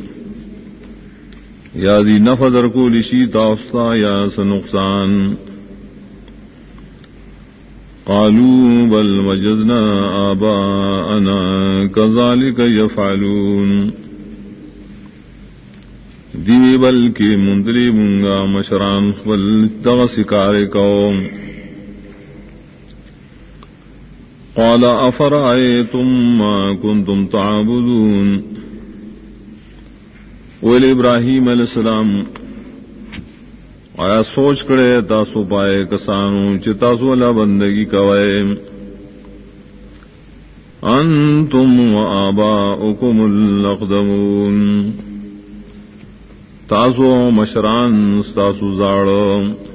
یا دی نفع در کو لشی تاستا یا سنقصان قالوا بل وجدنا آباءنا كذلك يفعلون دیوی بلکہ منتری منگا مشران خبل دغسکار قوم قال افرأيتم ما كنتم تعبدون ویل ابراہیم علیہ السلام آیا سوچ کرے تاسو پائے کسانو چی تاسو اللہ بندگی کوئے انتم و آباؤکم الاقدمون تاسو مشران تاسو زاڑو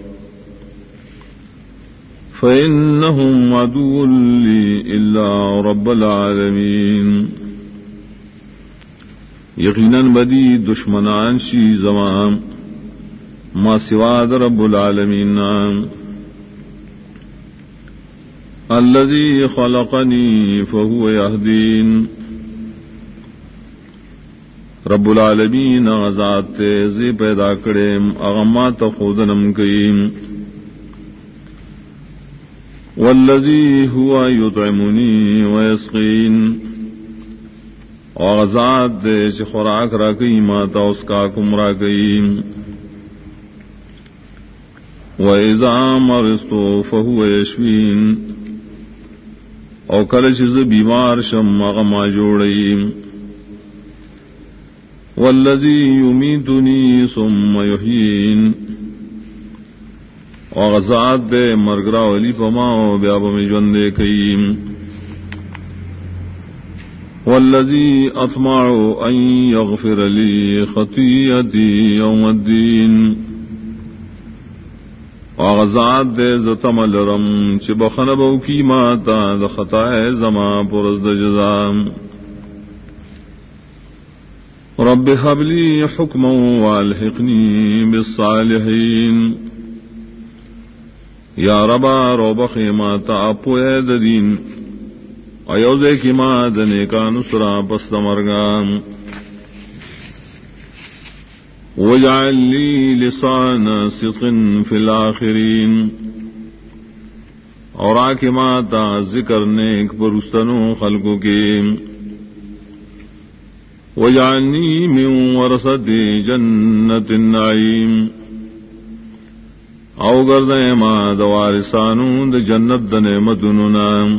فإنهم عدو لی الا رب العالمین یقیناً بدی دشمنان شی زمان ما سواد رب العالمین الذي خلقني فهو يهدين رب العالمین ذات تیزی پیدا کریم اغمات خودنم کیم والذي هو يطعمني ويسقين ذات دے چھ خوراک را کئی ماتا اس کا کم را کئی وَإِذَا مَرِضْتُ فَهُوَ يَشْفِينِ او کل چیز بیمار شم اغما جوڑئی وَالَّذِي يُمِيتُنِي ثُمَّ يُحْيِينِ ذات دے مرگرا ولی پماؤ بیاب میں جوندے کئی والذی اطمع ان یغفر لی خطیئتی یوم الدین ذات دے زتم لرم چی بخنبو کی ماتا دا خطائے زما پرز دا جزام رب حب لی حکما والحقنی بالصالحین یا ربا رو بخی ماتا اپوئے دین ایوزے کی ماں دنے کا نسرا پست مرگام وجعل لی لسان صدق فی الآخرین اور آکماتا ذکر نیک پرستنو خلقوں کے وجعلنی من ورثت جنت النعیم او گردے ما دوارثانو د جنت د نعمتونو نام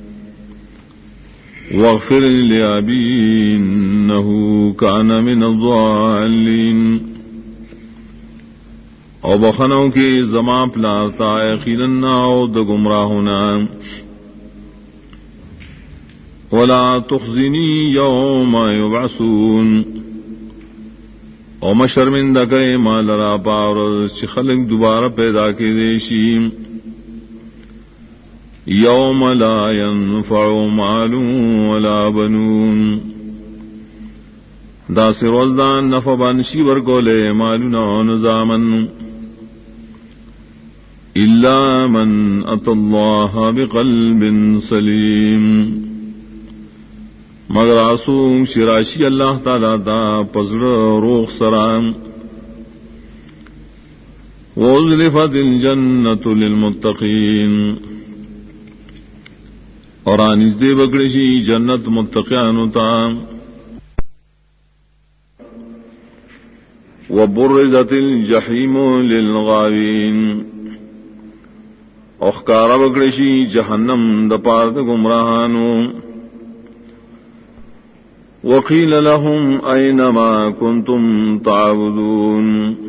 واغفر لأبی انہو کان من الضالین او بخنو کی زما پلارتا یقینا او د گمراہونا ولا تخزنی یوم یبعثون او مشرمندہ کرے ما لرا پاورز چی خلق دوبارہ پیدا کی دیشیم یوم لا ينفع مال ولا بنون دا سروزدان نفع بانشی ورکولے مالنا نظامن الا من اتى الله بقلب سلیم مگر آسوم شراشی اللہ تعالی دا پزر روح سرام وازلفت الجنت للمتقین اور آنیز دے بکڑشی جنت متقیانو تا وبرزت الجحیم للغاوین اخکارا بکڑشی جہنم دپارت گمراہانو وقیل لهم اینما کنتم تعبدون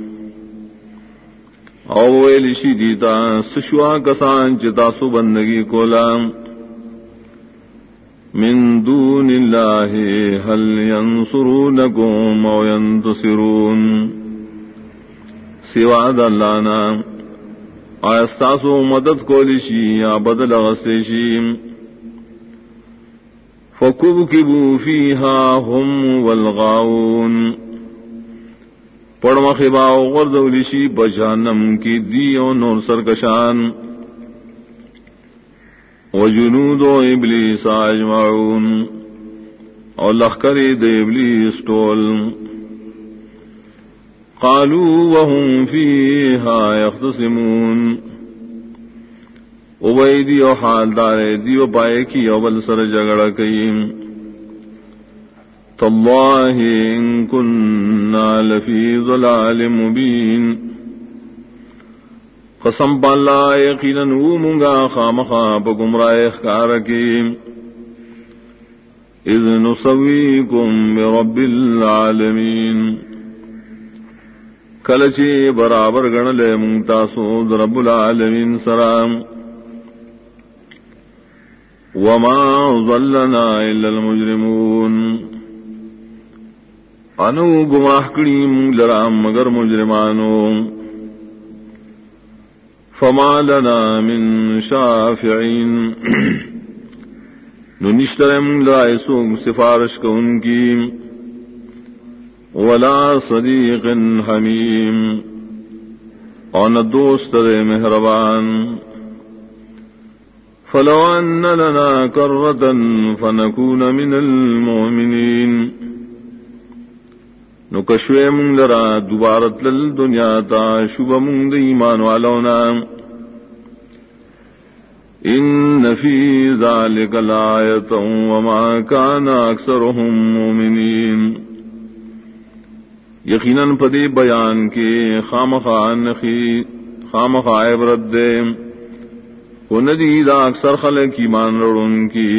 او ویلشی دیتا سشوا کسان چتاسو بندگی کولا من دون اللہ هل ینصرونکم او ینتصرون سواد اللہ نا آیستاسو مدد کولیشی یا بدل غستیشی فَكُبْكِبُوا فِيهَا هُمْ وَالْغَاوُونَ پڑمخباو غردولیشی بجہنم کی دیو نور سرکشان وجنود ابلیس اجمعون اور لخکر د ابلیس ٹول قالوا وهم فيها يختصمون عبیدی و حال دارے دیو پائے کی اول سر جگڑا کئیم تاللہ ان کننا لفی ضلال مبین قسم پالا یقیناً او منگا خامخا پا گمراہ اخکار کیم اذ نسویکم برب العالمین کلچے برابر گنلے منتاسو رب العالمین سرام وما ضلنا الا المجرمون انو گمراہ کریم لرام مگر مجرمانو فما لنا من شافعین ننشترم لائسوگ سفارش کو ان کی ولا صدیق حمیم اور دوست مہربان فلو ان لنا کرة فنکون من المؤمنین نکشوے من لرا دوبارت للدنیا تا شب من ایمان والونا ان فی ذلک لآیتا وما کان اکثرهم مؤمنین یقیناً پدی بیان کے خامخواہ عبرت دے وندی دا اکثر خلق ایمان رڑن کی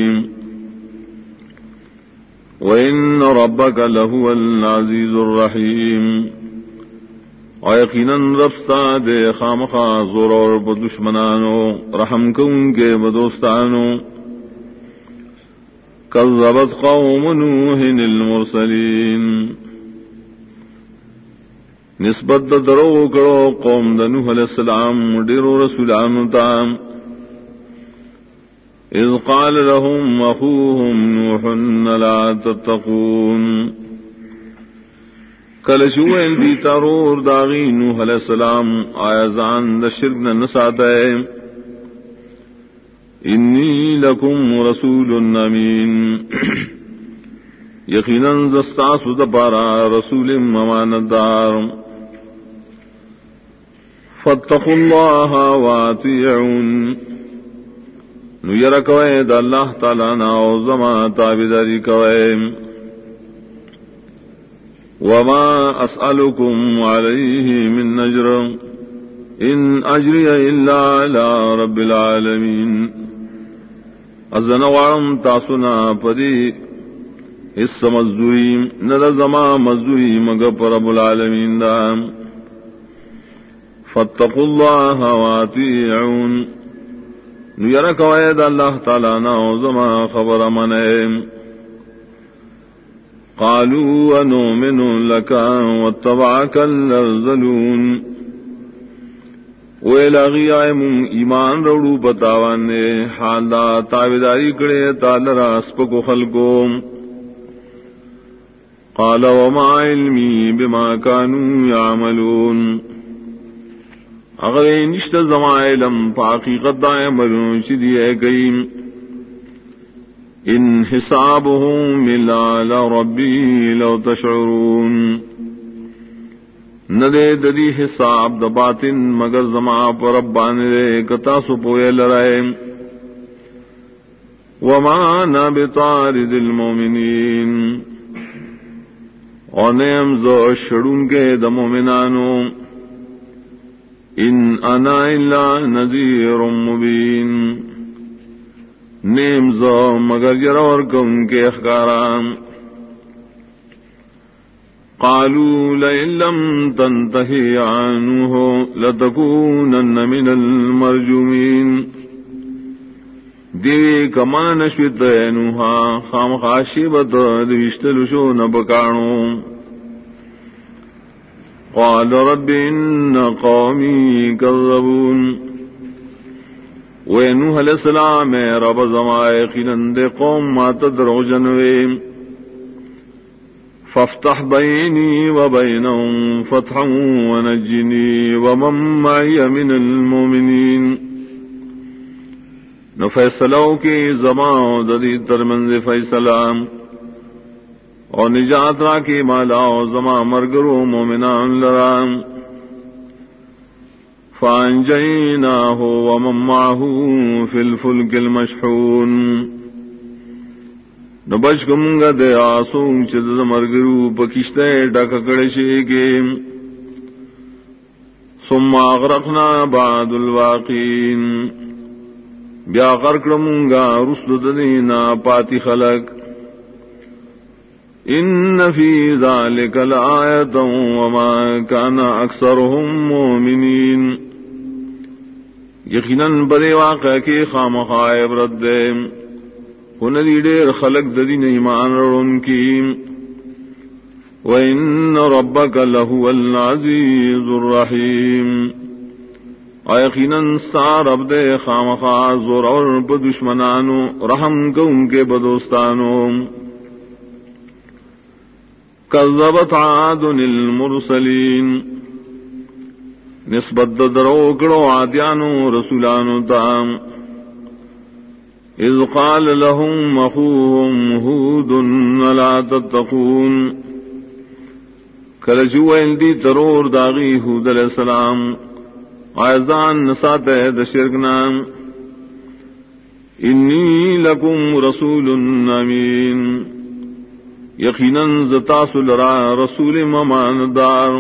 وَإِنَّ رَبَّكَ لَهُوَ الْعَزِيزُ الرَّحِيمُ اور یقیناً ربستا دے خامخا زور اور بدشمنانو رحم کن کے بدوستانو کذبت قوم نوح المرسلین نسبت درو کرو قوم نوح علیہ السلام ڈیرو رسولانو تام اذ قال لهم اخوهم نوح لا تتقون کل شوئل دی تارور داغی نوح علیہ السلام آیازان دا شرک نساتا ہے انی لکم رسول امین یقیناً زستاس دپارا رسول امانتدار فاتقوا اللہ واتیعون نو یرا کوئے دا اللہ تعالی نا او زما تابعداری کوئے. وما اسألكم علیہ من اجر ان اجری الا علی رب العالمین. ازن وارم تاسنا پدی اس مزدوری نہ زما مزدوری مگر پر رب العالمین دا. فاتقوا اللہ واطیعون. یرا کوئے دا اللہ تعالی نا زما خبر منے. قالوا انؤمن لك واتبعك الارذلون. ویلاغی آئے من ایمان روڑو بتاوانے حال دا تابداری کرے تالرا اسپکو خلقو. قال وما علمی بما كانوا يعملون. اگر نشت زما علم پاقیقت دائیں ملون شدیئے گئیم. ان حسابهم الا على ربی لو تشعرون. ندے ددی حساب دا باطن مگر زما پر ربانے کتا سپوئے لرائے. وما انا بطارد المومنین. اور نیم زو شڑون کے دا مومنانو. ان انا الا نذیر مبین. نیم زو مگر جرور کن کے اخکارام. قالوا لئن لم تنتهي عنه لتكونن من المرجومین. دیوی کمان شویت نوحا خام خاشبت دوشتلشو نبکانو. قال رب ان قومی کذبون. نوح علیہ السلام رب زمائے خلند قوم ما تدرغ جنوے. فافتح بینی وبینہم فتحا ونجنی ومن معی من المومنین. نو فیصلوں کی زمان ددی ترمنز فیصلام اور نجات را کی مالا و زمان مرگرو مومنان لرام. فانجیناہ ومن معہ فی الفلک المشحون. نو بچ کمگا دے آسون چد مرگرو پکشتے ڈککڑشے کے. ثم اغرقنا بعد الواقین. بیا غرقرمونگا رسل دنینا پاتی خلق. ان فی ذالک لآیتا وما کان اکثرهم مومنین. یقیناً بدے واقع کے خامخواہ عبرت دے ہنری دیر خلق ددین ایمان رون کی. وَإِنَّ رَبَّكَ لَهُوَ الْعَزِيزُ الرَّحِيمُ. یقیناً سار عبد خامخواہ زور اور بدشمنانو رحم کو ان کے بدوستانو. کذبت عاد المرسلین. نسبت دروکڑو عادیانو رسولانو تام. اذ قال لهم اخوهم ہود الا تتقون. کلچو اندی ترور داغی ہود علیہ السلام آئزان نسات د شرکنا. انی لکم رسول امین. یقیناً زتاس لرا رسول مماندار.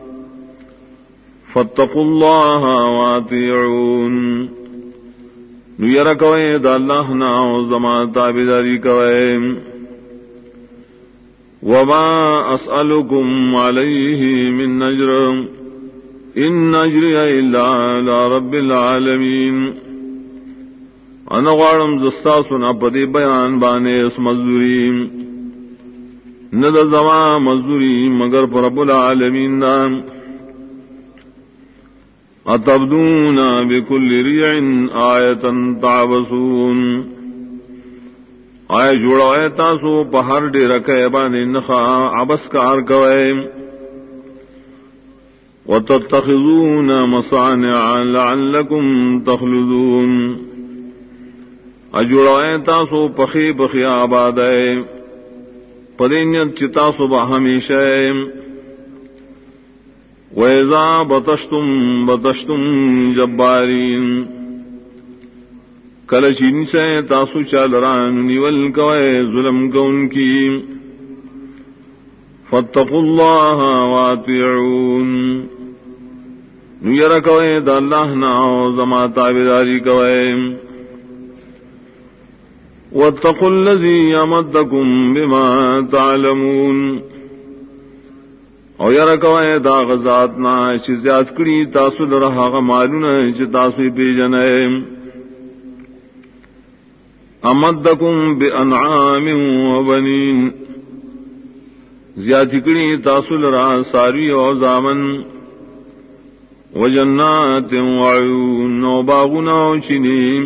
فاتقوا اللہ واطیعون. نو یرا کوئے دا اللہ ناو زمان تابداری کوئے. وما اسألکم علیہ من اجر ان اجری الا علی رب العالمین. انا غارم زستا سنا پدی بیان بانے اس مزدوری ند زما مزدوری مگر پر رب العالمین دان. اتبدون بکل ریع آیتا تعبسون. آئے جوڑوائے تاسو پہر ڈی رکھے بانے نخا عبس کار کوئے. وتتخذون مصانع لعلكم تخلدون. اجوڑوائے تاسو پخی پخی آبادائے پدینیت چتاسو با ہمیشہ. وَإِذَا بَطَشْتُمْ بَطَشْتُمْ جَبَّارِينَ. کلچین سے تاسو چالران نیول کوئے ظلم کون کی فاتقوا اللہ واتعون نیر کوئے دا اللہ ناو زما تابداری کوئے واتقوا الذی امدکم بما تعلمون او یر کوئے دا غزاتنا چی زیاد کری تاسو لرہا غمالون چی تاسو پی جنائے امدکم بانعام وبنین زیادی کری تاسو لرا ساروی و زامن وجنات وعیون و باغنا و چنیم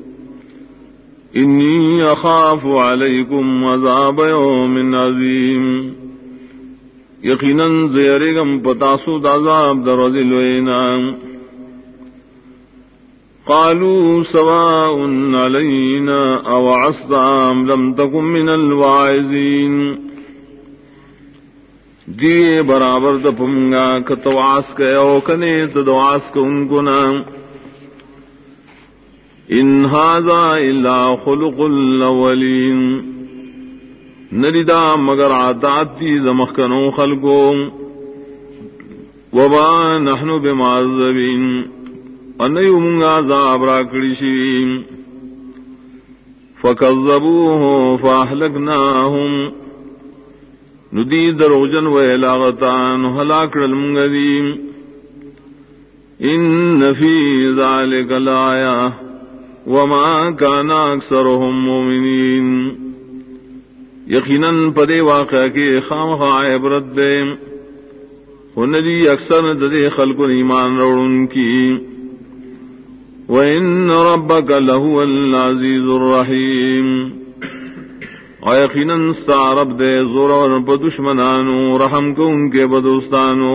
انی اخاف علیکم عذاب یوم عظیم یقیناً زیرگم پتاسو دعذاب دروز الوینام قالوا سواء علينا اوعظت ام لم تكن من الواعظين دی برابر دپنگا کتواس کے او کنے تدواس کو ان کو نام ان هذا الا خلق الاولین نریدا مگر عادات تی زمخکنو خلقو وما نحن بمعذبین انیو منگا عذاب راکڑی شویم فکذبوه فاہلکناہم ندی دروجن ویلاغتان ہلاکڑ المنگدیم ان فی ذالک لآیا وما کان اکثرهم مومنین یقیناً پدے واقعہ کے خامخواہ عبرت دے وندی اکثر ددے خلق ایمان روڑن کی وَإِنَّ رَبَّكَ لَهُوَ الْعَزِيزُ الرَّحِيمُ اور یقیناً سارب دے زور اور بدشمنانو رحم کو ان کے بدوستانو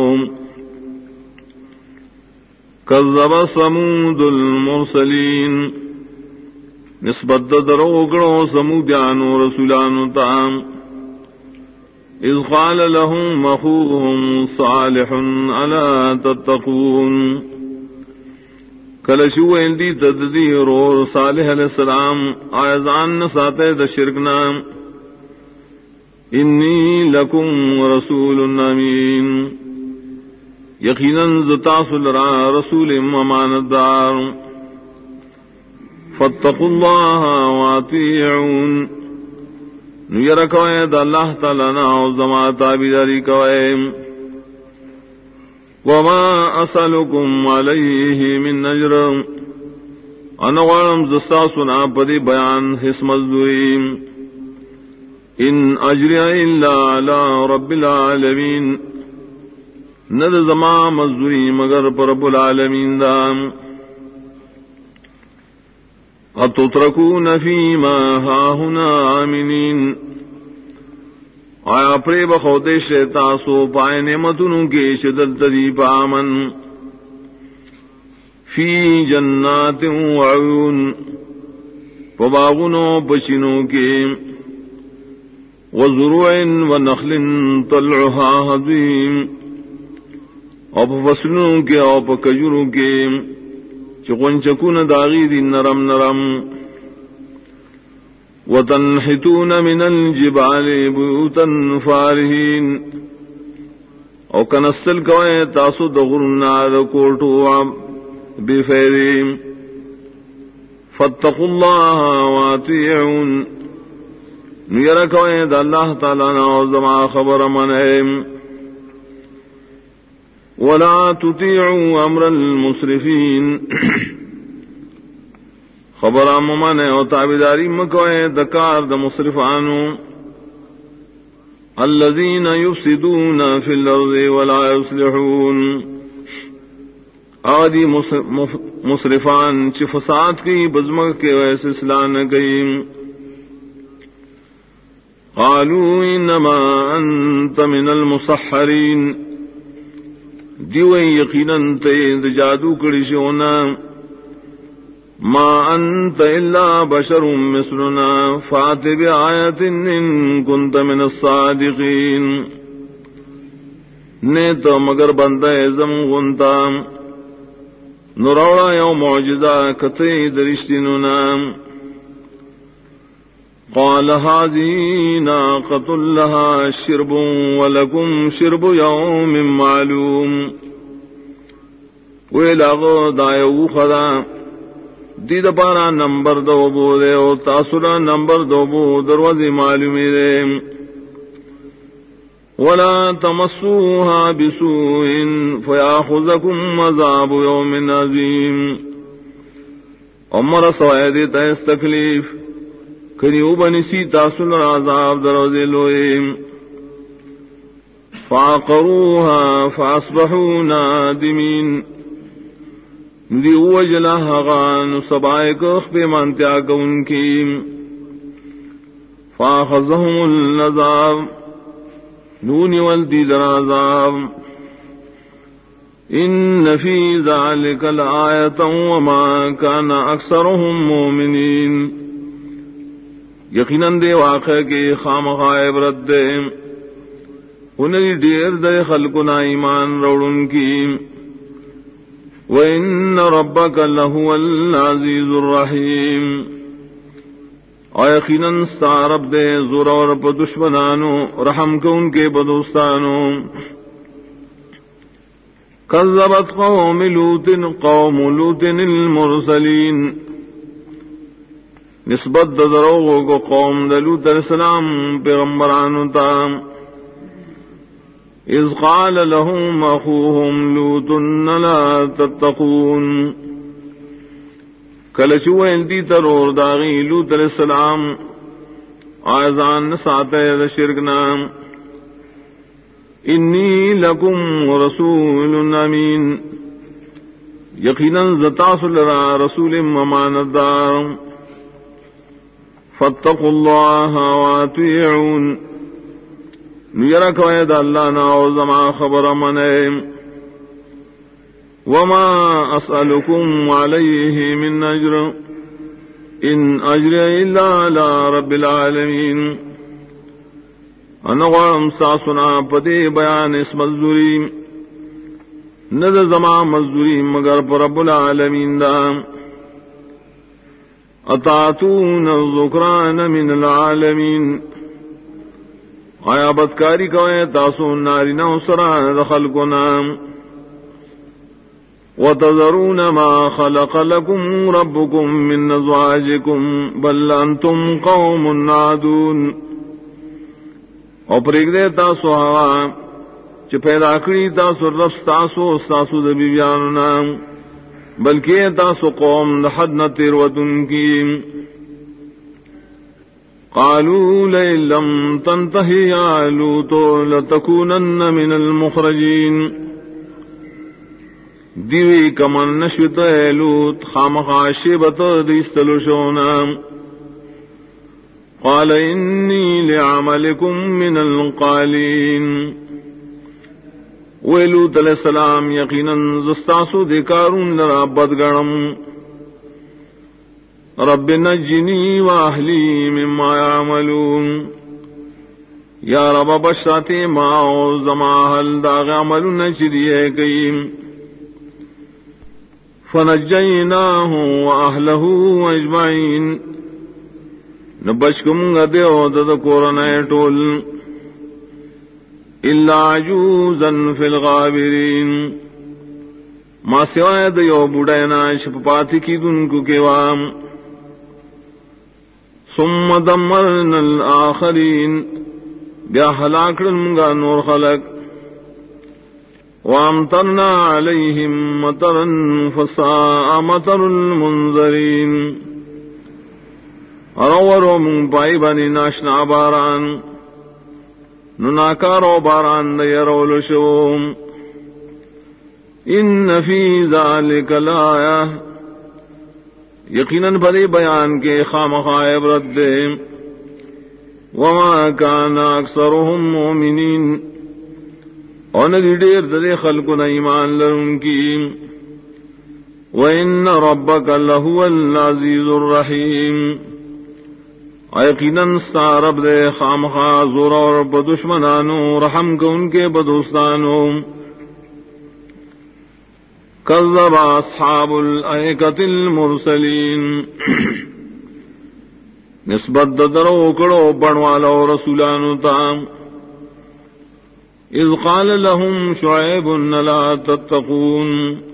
کذب ثمود المرسلین نسبت دروگڑو سمودیانو رسولانو تام اذ قال لهم اخوهم صالح الا تتقون کلشو اندی تددیر اور صالح علیہ السلام آیزان نساتے دا شرکنا انی لکم رسول امین یقیناً زتاسل را رسول امانتدار فاتقوا اللہ واتیعون نیرکوئے دا اللہ تعالیٰ ناو زما تابداری کوئے وما اسألكم عليه من اجر انا غرم زستاسنا پدی بیان حس مزدوریم ان اجری الا على رب العالمین ند زما مزدوری مگر پر رب العالمین دام اتترکون فیما ہاہنا آمنین آیا پری بخودش تاسو پائے نعمتنوں کے شدل تری پامن فی جنات وعیون پباغنوں پچنوں کے وزروع ونخل طلعها حضیم اور فصلوں کے اور کجروں کے چکن چکن داغی دی نرم نرم وتنحتون من الجبال بيوتا فارهين او کنستل کوئے تاسو دغرنا دکوٹو بفیریم فاتقوا اللہ واتیعون نیرکوئے دا اللہ تعالیٰ ناوزما خبر منہم ولا تطیعوا امر المسرفین خبر اممان او تابداری مکوئے دکار دا مصرفانو الذین یفسدون فی الارض ولا یصلحون آدی مصرفان چی فساد کی بزمک کے ویسے اصلاح نہ گئی قالوا انما انت من المسحرین دیوئی یقیناً تیز جادو کڑی شونا ما انت الا بشر مثلنا فات بآیت ان کنت من الصادقین نے تو مگر بندہ ازم غنتا نروڑا یو معجزہ کتے درشتنو نام قال هذه ناقة لها شرب ولكم شرب يوم معلوم ویلاغو دایو خدا دید پارا نمبر دو بو دے او تاسرا نمبر دو بو دروازی معلومی دے ولا تمسوها بسوء فياخذكم عذاب يوم عظيم عمر سوائد تیس تکلیف کریو بنسی تاسل عذاب دروازی لوئیم فعقروها فاصبحوا نادمین دیو وجلہ غان سبائک اخبی مانتیا کون کی فاخذهم العذاب نونی والدی درعذاب ان فی ذالک لآیتا وما کان اکثرهم مومنین یقیناً دے واقع کے خامخواہ عبرت دے انہی دیر دے خلقنا ایمان روڑن کی وَإِنَّ رَبَّكَ لَهُوَ الْعَزِيزُ الرَّحِيمُ اور یقیناً ستارب دے زور اور پا دشمنانو رحم کو ان کے بدوستانو کذبت قوم لوط المرسلین نسبت دروغوں کو قوم لوط علیہ السلام پیغمبرانو تا اذ قال لهم اخوهم لوط لا تتقون کلچو انتی ترور داغی لوط علیہ السلام آزان ساتے شرک نام انی لکم رسول امین یقیناً زتاصل را رسول مماندار فاتقوا اللہ واتیعون نیرک وید اللہ ناو زما خبر منے وما اسألکم علیہ من اجر ان اجر الا علی رب العالمین انغام ساسنا پدے بیان اس مزدوری ند زما مزدوری مگر پر رب العالمین دام اطاعتون الذکران من العالمین آیا بدکاری کوئے تاسو نارینا سرا دخل کو نام وتذرون ما خلق لكم ربكم من ازواجكم بل انتم قوم عادون او پریگ دے تاسو ہوا چھ پیدا کری تاسو رب تاسو تاسو دبی بیانو نام بلکہ تاسو قوم لحد نہ تیروتن کی قالوا لئن لم تنتهِ يا لوط لتكونن من المخرجين دیوی کمن نشوت لوط خامخاشبت دیستلو شونا قال انی لعملكم من القالین ویلوط علیہ السلام یقیناً زستاسو دکارون لرا بدگرم رب نجنی واہلی مما یعملون یا رب بشراتی ماؤ زماحل داغ عملون چریے کئیم فنجیناہ واہلہ اجمعین نبشکم گدیو ددکورن ٹول الا عجوزا فی الغابرین ما سوائے دیو بڑینا شپاتی کی دن کو کیوام ثم دمرنا الآخرین بیا ہلاکڑنگا نور خلق وامطرنا علیہم مطرا فساء مطر المنذرین ارورو من پائی بنی ناشنا باران نناکارو باران دیرول شوم ان فی ذالک لآیہ یقیناً بھلے بیان کے خامخواہ عبرت دے وما کان اکثرهم مومنین اور ندی دیر دے خلقنا ایمان لرن کی وَإِنَّ رَبَّكَ لَهُوَ الْعَزِيزُ الرَّحِيمُ یقیناً سارب دے خامخواہ زور اور بدشمنانو رحم کو ان کے بدوستانو کذب اصحاب الایکۃ المرسلین نسبت درو کڑو بنوالا رسولانو تا اذ قال لهم شعیب لا تتقون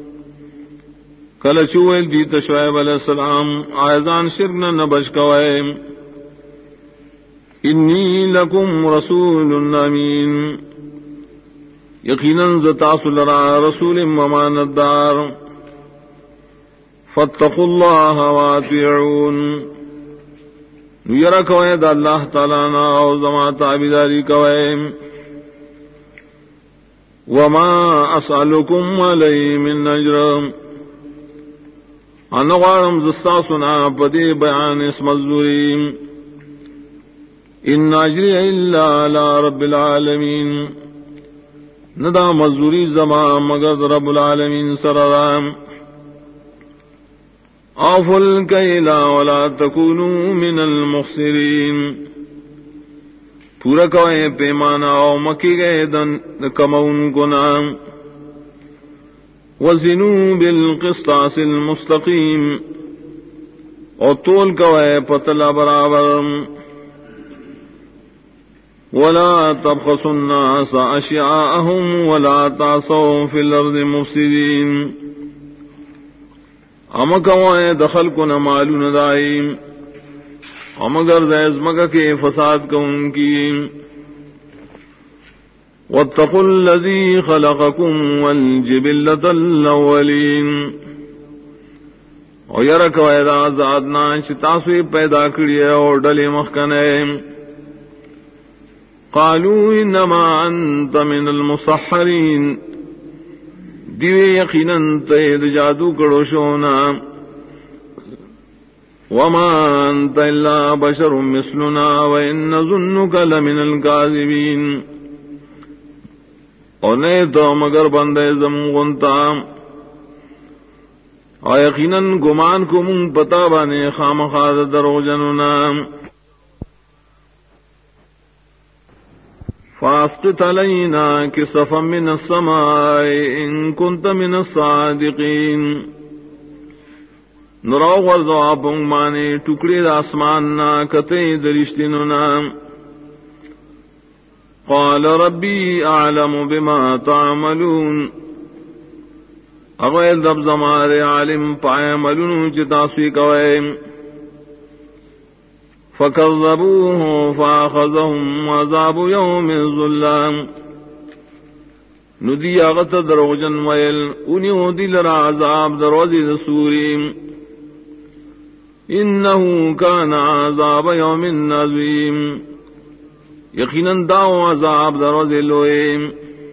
کل چویل دیتا شعیب علیہ السلام آیزان شرکنا نبش کوئے انی لکم رسول امین یقیناً زتاسل را رسول مماندار فاتقوا اللہ واتعون یرا کوئے دا اللہ تعالیٰ نا او زما تابداری کوئے وما اسألکم علی من اجر انوارم زستاسنا پدی بیان اسم الزوریم ان اجری الا علی رب العالمین ندا مزوری زما مگر رب العالمین سررام اوفوا الکیل ولا تکونوا من المخسرین پورا کوئے پیمانا او مکی گئے دن کمون گناہ وزنوا بالقسطاس المستقیم اور تول کوئے پتلا برابر ولا تبخسوا الناس اشیاءهم ولا تعصوا في الارض مفسدین امکوائے دخل کو نہ معلوم دائم امگر زیز مگا کے فساد کو ان کی واتقوا الذی خلقکم والجبلۃ الاولین اور یرکوائے دا ذاتنا شتاسوی پیدا کریے اور ڈلے مخکنے قالوا انما انت من المسحرین دیوے یقیناً تید جادو کڑو شونا وما انت الا بشر مثلنا وان نظنک لمن الکاذبین اور نہیں تو مگر بندے زمغنتا اور یقیناً گمان کو من پتا بانے خامخواہ درو جنونا فاسقط علینا کسفا من السماء ان کنت من الصادقین نراو غرزو آپنگ مانے ٹکڑی دا آسماننا کتے درشتننا قال ربی اعلم بما تعملون اغویل رب زمارے عالم پائے ملون چتاسوی کوئے فكذبوه فاخذهم عذاب يوم الظلام ندی آغت دروجن ویل انیو دل را عذاب دروزی دسوریم انہو کان عذاب یوم عظیم یقیناً داو عذاب دروزی لوئیم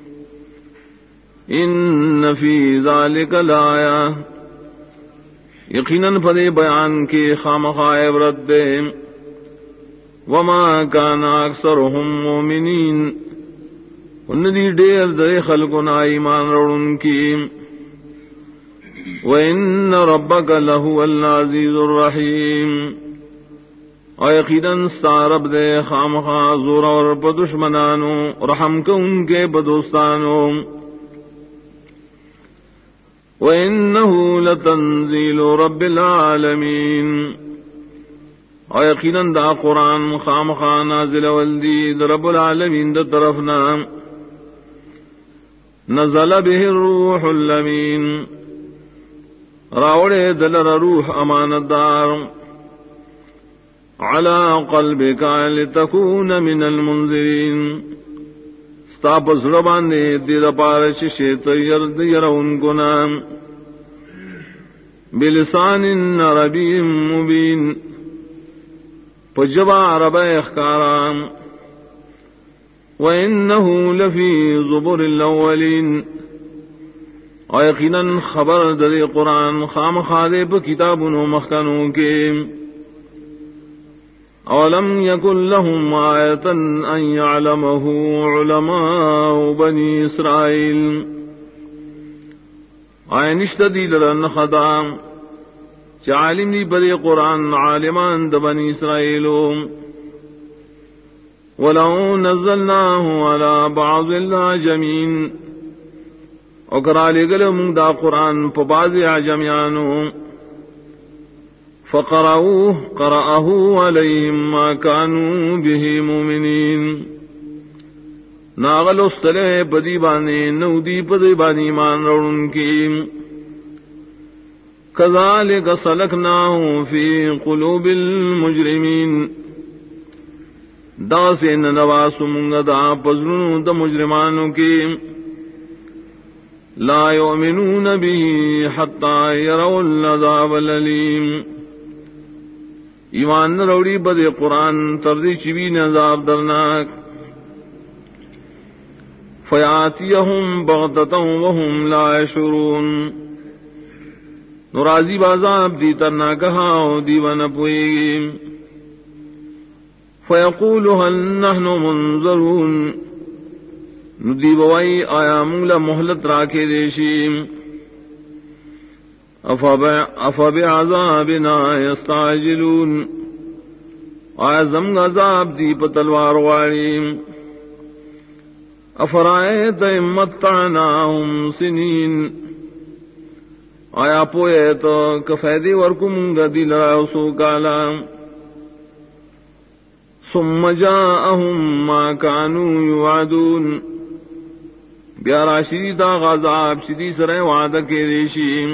ان فی ذالک لآیا یقیناً پدے بیان کے خامخواہ عبرت دے وما كان اکثرهم مؤمنین اندی دیر دے خلقنا ایمان روڑن کی وَإِنَّ رَبَّكَ لَهُوَ الْعَزِيزُ الرَّحِيمُ اور یقیناً سارب دے خامخواہ زور اور بدشمنانو رحم کو ان کے بدوستانو وَإِنَّهُ لَتَنزِيلُ رَبِّ الْعَالَمِينَ اور یقیناً دا قرآن خامخواہ نازل والدی دا رب العالمین دا طرفنا نزل به الروح الامین راوڑے دلر روح امانتدار علی قلبک لتکون من المنذرین ستاپ زربان دے دید پارش شیطیر دیرون گنام بلسان عربی مبین پجبا عرب اخکارام وَإِنَّهُ لَفِي زُبُرِ الْأَوَّلِينَ اور یقیناً خبر در قرآن خام خالب کتابوں مخکنوں کے اولم یکن لهم آیۃ ان یعلمہ علماء بنی اسرائیل آئینشت دیل رن خدام عالم دی بری قرآن عالمان د بنی اسرائیل ولو نزلناه على بعض الاعجمین او کرا لگل منگ دا قرآن پا بعض عجمیانو قرأه علیہم ما کانوا به مومنین ناغل استلے پدی بانے نو دی پدی بانی ایمان روڑن کی کذالک سلکناہ فی قلوب المجرمین دا سے نواس منگ دا پزرون دا مجرمانوں کی لا یؤمنون به حتی یروا العذاب العلیم ایمان نہ روڑی بد قرآن تردی چوی عذاب درناک فیاتیہم بغتۃ وہم لا یشعرون نرازی بازاب دی ترنا کہا دیوان پوئی فیقول هل نحن منظرون ندی بوائی آیا منگلا محلت راکے دیشیم افبعذابنا یستعجلون آیا زمگ عذاب دی پتلوار غاریم افرائیت امتعناہم سنین آیا پوئے تو کفیدی ورکم گدی لراسو کالا ثم جاءہم ما کانوا یوعدون بیارا شدیدہ غذاب شدی سرے وعدہ کے ریشیم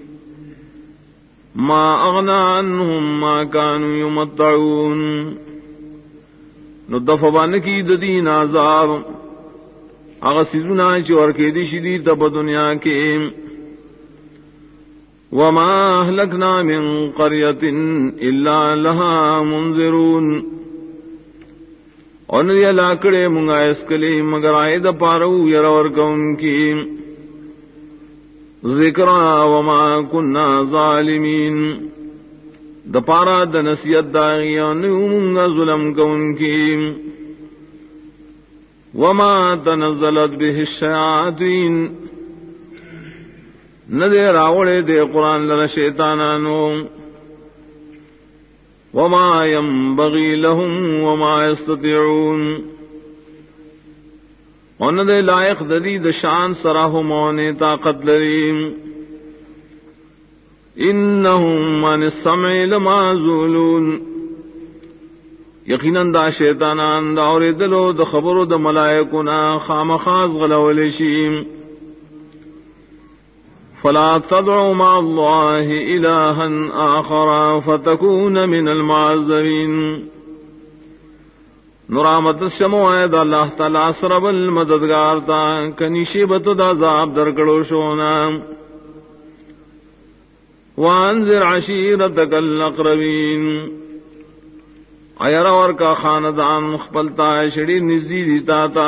ما اغنا عنہم ما کانوا یمتعون ندفبان کی ددین عذاب اغسیزنا چور کے دی شدید تب دنیا کے وما اہلکنا من قریت الا لها منذرون اور ندی لاکڑے منگا اسکلی مگر آئے دا پارو یرور کون کی ذکرا وما کننا ظالمین دا پارا دا نصیت داغیان منگا ظلم کون کی وما تنزلت به الشیاطین ندے راوڑے دے قرآن لنا شیطانانو وما ينبغي لهم وما يستطيعون ان دے لائق ددید شان سراہ مونے طاقت لریم انہم عن السمع لمعزولون یقیناً دا شیطانان دا اور دلو دا خبرو دا ملائکونا خامخاز غلولیشیم فلا تدعوا مع الله إلها آخر فتكون من المعذبين نرامت الشموعد اللہ تعالی سرب المددگار تا کنیشیبت دا عذاب درکڑو شونا وانذر عشیرتک الاقربین ایرور کا خاندان مخبلتا شڑی نزدیدی تاتا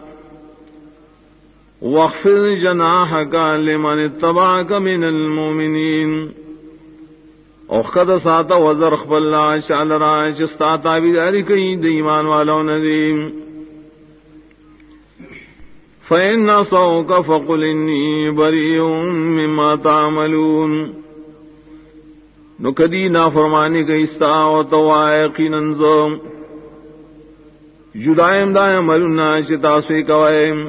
واخفض جناحك لمن اتبعك من المؤمنين اوخد ساتا وزر خبل شعل راج استاتا بیداری کئی دیمان والو ندیم فإن عصوك فقل إني بريء مما تعملون نو کدی نافرمانی کئی استا و توائقی ننظم جدائم دائم ملنا چتاسوی کوائم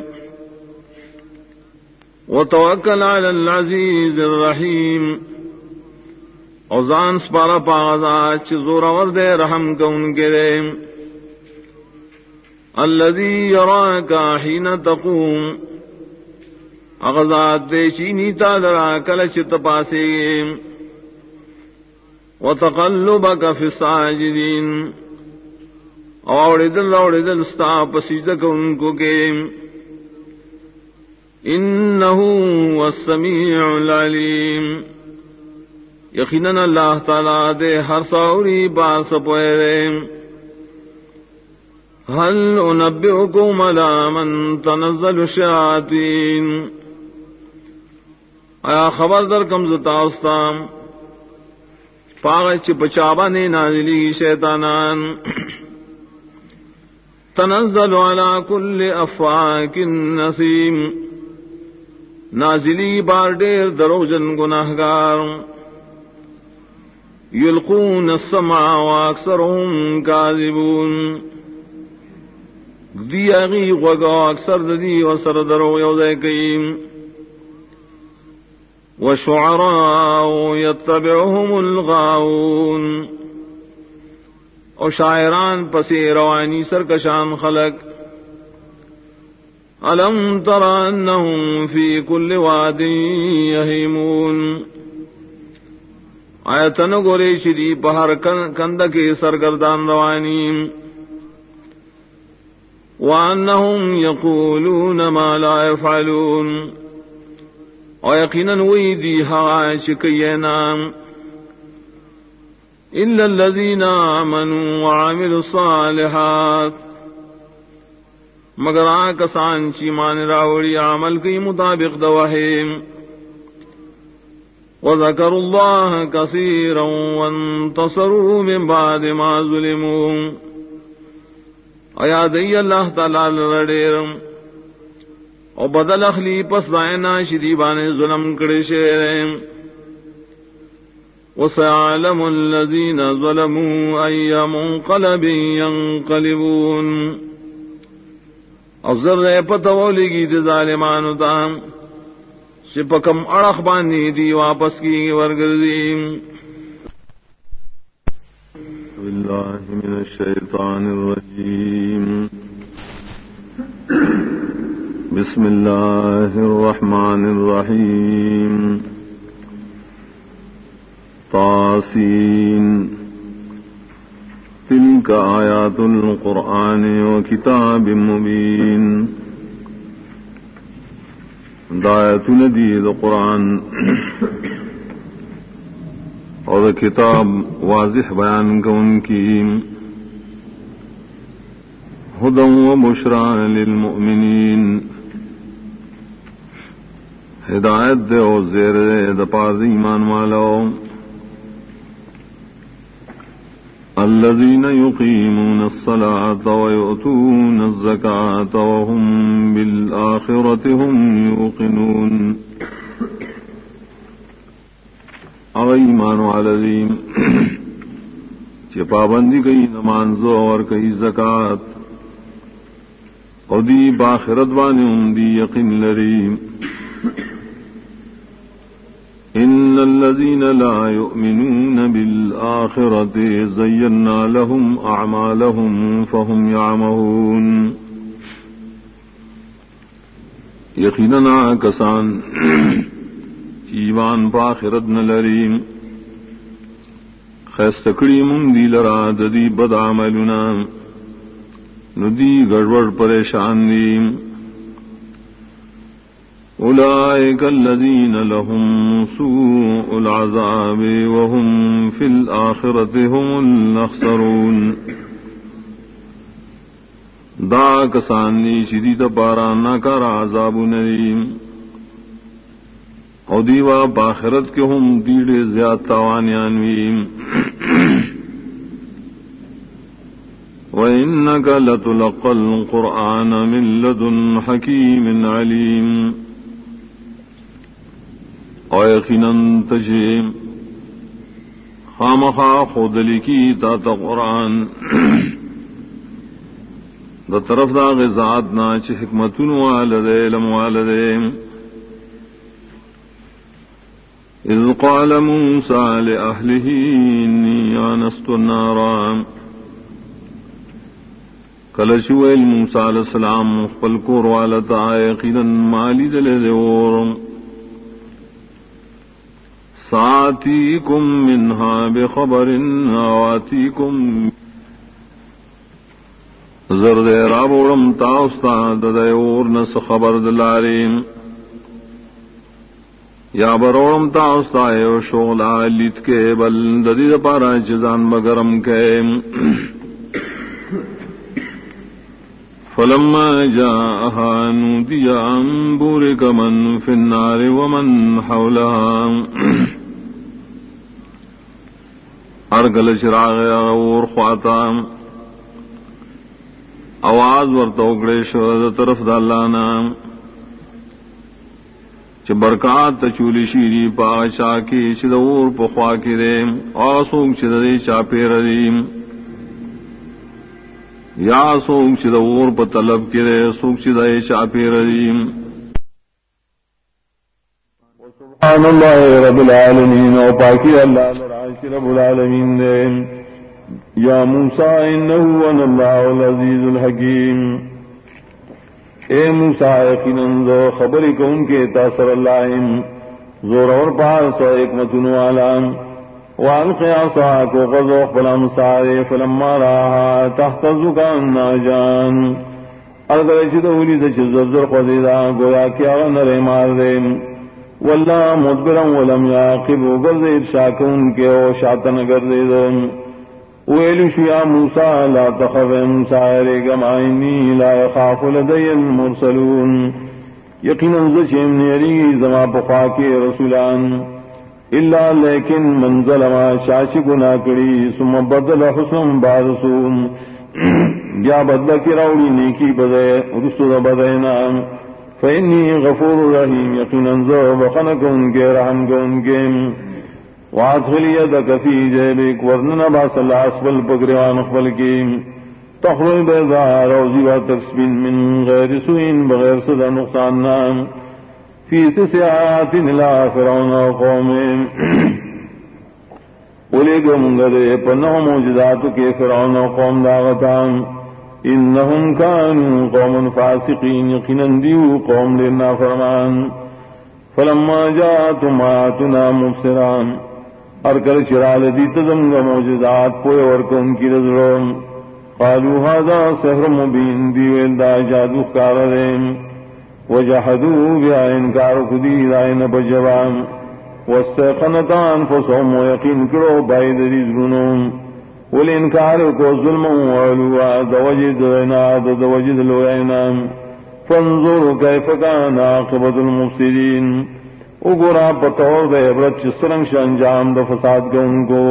وتوکل علی العزیز الرحیم اوزان سپارا پاغذات چی زورور دے رحم کون کے دے الذی یراکا حین تقوم اغذات دے چینی تالرا کلچ تپاسے وتقلبک فی الساجدین اوڑ دل ستا پسیدہ کون کو کے انہو والسمیع العلیم یقیناً اللہ تعالیٰ دے ہر سوری باس پوئے هل انبئکم علی من تنزل الشیاطین آیا خبر در کم زتاستام پاغچ بچابانے نازلی شیطانان تنزل علی کل افاک نسیم نازلی بار دیر دروجن گناہگار یلقون السمع واکثرهم کاذبون دی اغی غگا اکثر دی و سر درو یوزے کئیم والشعراء يتبعهم الغاوون، اور شاعران پسی روانی سرکشان خلق. الم تر انہم فی کل واد یہیمون، آیتن گورے شری پہر کند کے سرگردان روانی. وانہم یقولون ما لا یفعلون، اور یقیناً وہی دی ہائے شکینا. الا الذین آمنوا وعملوا الصالحات، مگر کسان چی مان راوڑی عمل کی مطابق دوہیم. وذکروا اللہ کثیرا وانتصروا من بعد ما ظلموا، ایادی اللہ تعالی لڑیرم اور بدل اخلی پس دائنا شدیبان ظلم کڑی شیرم. وسيعلم الذين ظلموا أي منقلب ينقلبون، افضل رہے پتولی کی دی ظالمانو تام شپکم اڑخ باندھی دی واپس کی ورگردیم. بالله من الشيطان الرجيم. بسم الله الرحمن الرحيم. طاسين تلك آيات القرآن وكتاب مبين. دایت ندید قرآن اور کتاب واضح بیان کو ان کی. ہدی و بشریٰ للمؤمنین، ہدایت دے اور زیر دے پاز ایمان والو. الذين يقيمون الصلاة ويؤتون الزكاة وهم بالآخرة هم يوقنون. ایمان والذین چی پابندی کئی نمازو اور کئی زکاة اور دی باخرت بانے ان دی یقین لریم. ان الذين لا يؤمنون بالآخرة زينا لهم اعمالهم فهم يعمهون. یقیناً کسان ایمان پاخرت نہ لریم خیستکڑی من دی لرا ددی بد عملنا ندی گڑبڑ پریشان دیم. اولئک الذین لهم سوء العذاب وهم فی الآخرة هم الاخسرون. دا کسانی شدید پارا ناکار عذاب نریم او دیوا باخرت کے ہم دیڑے زیاد تاوانیانویم. وَإِنَّكَ لَتُلَقَّى الْقُرْآنَ مِن لَّدُنْ حَكِيمٍ عَلِيمٍ. او یقیناً تجھے خامخا خود لکی تا قرآن دا طرف دا غزاد نا چھ حکمتن والدے علم والدے. اذ قال موسى لأهله إني آنست نارا، کلشویل موسیٰ علیہ السلام خپل کور والتا یقیناً مالی دل دیور. ساتیکم منها بخبر آواتیکم زرد رابورم تاؤستا ددیور نس خبر دلاریم یا بروڑم تاؤستا یو شغلا لیت کے بل ددید پارا چزان بگرم کے. فلما جاءها نودي أن بورك من في النار ومن حولها. ارگل چراغ اور خواتا آواز ورتوکڑے شد طرف دالانا چ برکات چولی شیری پاشا کی چدور پخوا کی دے آسوک چدے چاپے ردیم یا سوک چدور پ طلب کرے سوک چدے چاپے ردیم. سبحان اللہ رب العالمین و پاکی اللہ لرعاش رب العالمین دے یا موسیٰ انہو ان اللہ العزیز الحکیم اے موسیٰ یقیناً ذو خبری کو ان کے تاثر اللہ زور اور پاس و حکمت والام وعلق عصاک و غزوق فلم سارے فلما راہا تحتز کاننا جان اگر چدولی دچ زرزر قدیدہ گویا کیا نرے مار دے واللہ مدبرا ولم یاقب گردید شاکون کے او شاتن گردید ویلش یا موسیٰ لا تخف موسیٰ علیکم آئینی لا یخاف لدی المرسلون یقیناً زچیم نیری زما پخواکی رسولان اللہ لیکن من ظلم شاش گناہ کری ثم بدل حسن بارسوم یا بدل کی روڑی نیکی بدے رسول بدینا فإنی غفور رحیم یقیناً ذو بخنک ان کے رحم کو ان کے وادخل یدک فی جیبک ورنن باس اللہ اسفل پگریوان اخفل کی تخرج بیضاء روزی و تکسبین من غیر سوئین بغیر صدا نقصان نام فی تسعات الى فرعون و قوم اولی گو منگدے پنہ موجدات کے فرعون و قوم داغتان انہم کانوا قوم فاسقین یقیناً دیو قوم لینا فرمان فلما جاءتم آیاتنا مبصران ارکل چرال دیت زمگ موجزات پوئے ورکن کی رضرم قالوا هذا سحر مبین دیویل دا جادو کاررم وجحدوا بیا انکار کدی دائن بجوان واستيقنتان فسهم ويقين کرو باید ریزرونم والانکار کو ظلم وعلوا دوجد عناد دوجد لوینام فانظر کیف کان عاقبت المفسدین اگرا بطور دے عبرت چسرنگ انجام دا فساد کے ان کو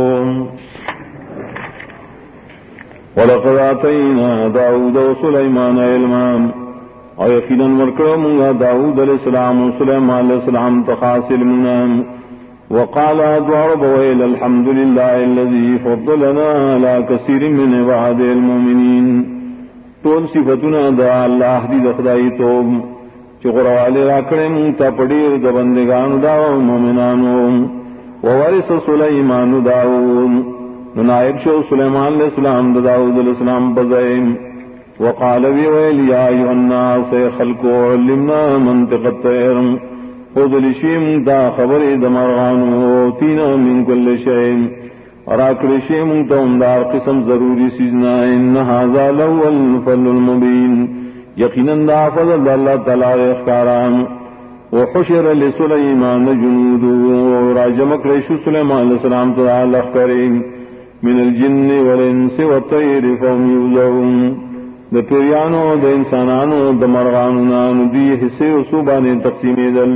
وَلَقَدْ آتَيْنَا دَاوُودَ وَسُلَيْمَانَ عِلْمًا اور یقیناً ورکڑ منگا داود علیہ السلام و سلیمان علیہ السلام تخاص علمنا وقال ادوار بویل الحمد للہ الذي فضلنا على كثير من عباد المؤمنین طول صفتنا دا اللہ دی دخدائی توب چقروالے راکڑے منتا پڑیر دا بندگان دا مومنانو وورث سلیمان داود نائب شو سلیمان علیہ السلام دا داود علیہ السلام بزائم وقال ویل یا ایوہ الناس خلقو علمنا منطق الطیر خود لشیم دا خبر دمرغانو تینا من کل شیم راکر شیم تومدار قسم ضروری سیزنا ان هذا لو الفضل المبین یقیناً دا فضل اللہ تعالی اخکاران وحشر لسلیمان جنودو راجمک ریشو سلیمان علیہ السلام تعالی اخکرین من الجن والانس والطیر فهم یوزعون دا پیریانو دا انسانانو دا مرغانونانو دی حصے و صوبانے تقسیمی دل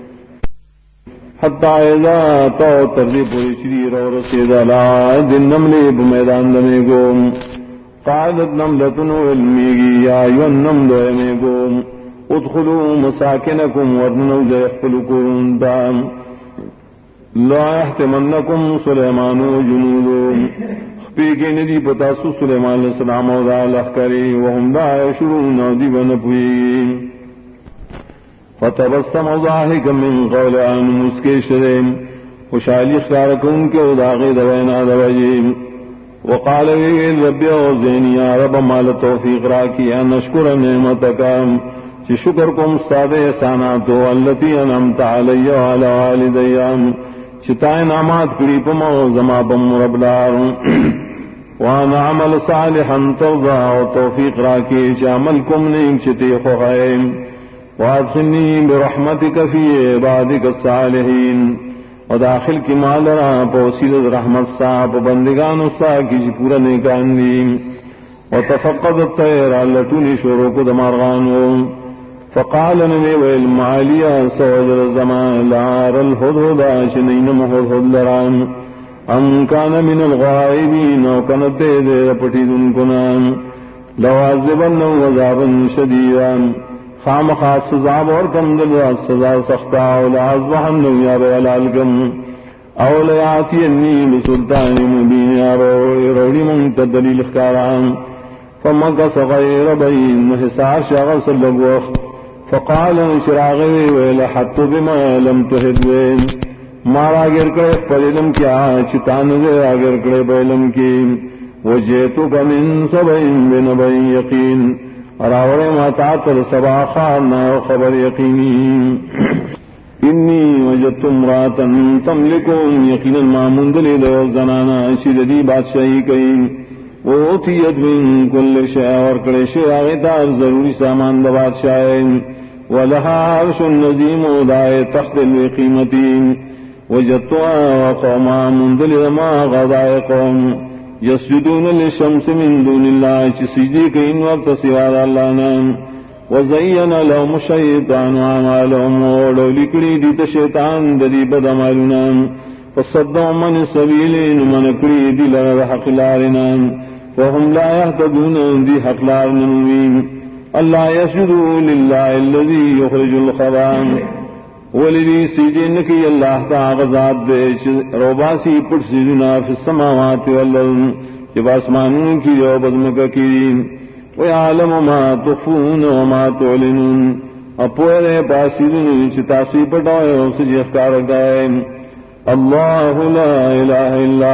حتی اذا تو تردی پوری شریر اور رسید علاد النملی بمیدان دنے گو قادت نملتن علمیگی یا ایون نملو امی گو ادخلوا مساکنکم ورننو جیخفلکم دام لا احتمنکم سلیمان و جنودو پیکی ندی پتاسو سلیمان علیہ السلام و دا لخکری وهم لا یشرون دی بنپوی فتبسم ضاحکا من قول آن مسکی شدیم خوشحالی اختارکون کے اداغی دوینا دوجیم وقال ویل ربی اوزینی یا رب مال توفیق راکی ان اشکر نعمتکا چی شکر کم استاد احساناتو اللتی انعمت علی و علی والدیام چتائیں نامات کری پما زما بم ربدار وانا عمل صالحا ترضا و توفیق راکی چ عمل کم نیک چتی خوائم وادخلنی برحمتک فی عبادک الصالحین و داخل کی مالرا پوسیل رحمت صاحب بندگان اسا کی پورا نیکان دیم و تفقد الطیر اللتونی شروع کو دمارغانو فقال نبی والمعالیہ سوجر الزمان لار الحدود شنین محدود لران ام کان من الغائبین وکنت دے پٹیدن کنان لوازبن وزابا شدیدان خام خاص سزاب اور کم دل سزا سختا ولعزبحن یا بیلالکم اولیاتی انی بسلطان مبین یا روڑی منت دلیل اخکاران فمکس غیر بین حسار شغل سلگ وقت فقال شراغی ویلحت بما لم تحد وین مارا گر کرے پلم کیا چتان دے آگر کرے پلم کی وجیتک من سبعین بنبعین یقین راوڑے ماتا تر سبا خارنا خبر یقینی انی وجدت امراتا تملکون یقینا ما مندلی دو زنانا شددی بادشاہی کئی ووتیت من کل شیء ورکڑے شیء آغیتار ضروری سامان دا بادشاہی ولہا عرش النظیم دائے تخت القیمتی وجدتها وقوما مندلی ما غضائے قوم یسجدون للشمس من دون اللہ چسجدی کئین وقت سوار اللہ نام وزین لهم الشیطان اعمالهم ولکڑی دیت شیطان ددی بد عملنا فصدهم من السبیل من کڑی دی لرد حق لارنا فهم لا يهتدون دی حق لارنا اللہ یسجدوا للہ الذی یخرج الخبا ولدی سجن کی اللہ تعالی ذات دے روباسی پٹ سجنا فی السماوات والارض جب آسمانوں کی جو بزمکہ کی وَيَعْلَمُ مَا تُخْفُونَ وَمَا تُعْلِنُونَ اپوئے پاسیدن چتاسی پٹائے سجی اخکار گائے اللہ لا الہ الا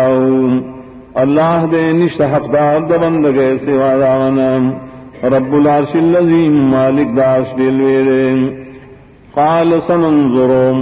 اللہ دے نشت حقدار دبندگے سوا داغنا رب العرش العظیم مالک دارش دلویرے قال سننظرون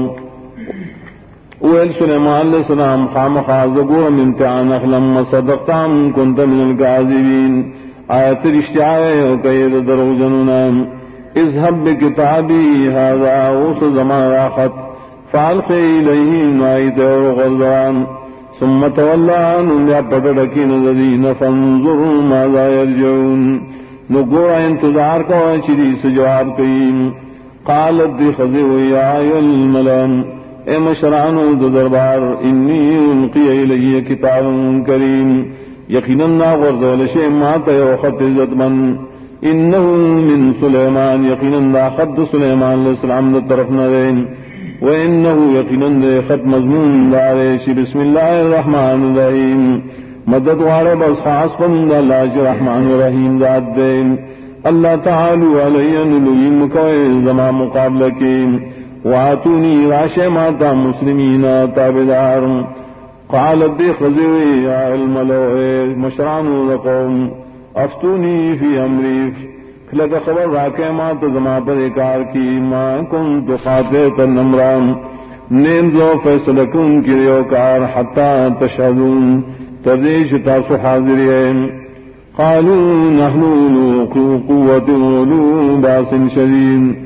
اویل سلیمان علیہ السلام خام خازگو امتحان اخلم صدقتام کنت من الكاذبین آیت رشتیائے وقید درو جنونام اذهب بکتابی هذا اوس زمان راخت فالقی الیہم آیت وغزران ثم تولان یا پتڑکی نظرین فانظر ماذا یرجعون نگورا انتظار کو چیدی سے جواب کئیم قالت دی خضیو یا ایو الملام اے مشرانو دربار انی انقی الی کتاب کریم یقیناً غرزول شیء مات یو خط عزت من انہو من سلیمان یقیناً خط سلیمان علیہ السلام دا طرف نرین وانہو یقیناً خط مضمون دارش بسم اللہ الرحمن الرحیم مدد وارے بس خاص پند اللہ رحمان الرحیم ذات دین اللہ تعالی علیہ نلویم کوئے زما مقابلہ کی واتونی راش ماتا مسلمین تابدار قالت دی خضوی یا الملوئے مشران لقوم افتونی فی امریف کھلک خبر راکے ماتا زما پر اکار کی ما کنت خاطیتا نمران نیمزو فیصلکن کی ریوکار حتی تشہدون تردیش تاسو حاضرین قالوا نحن اولو قوت اولو باس شدید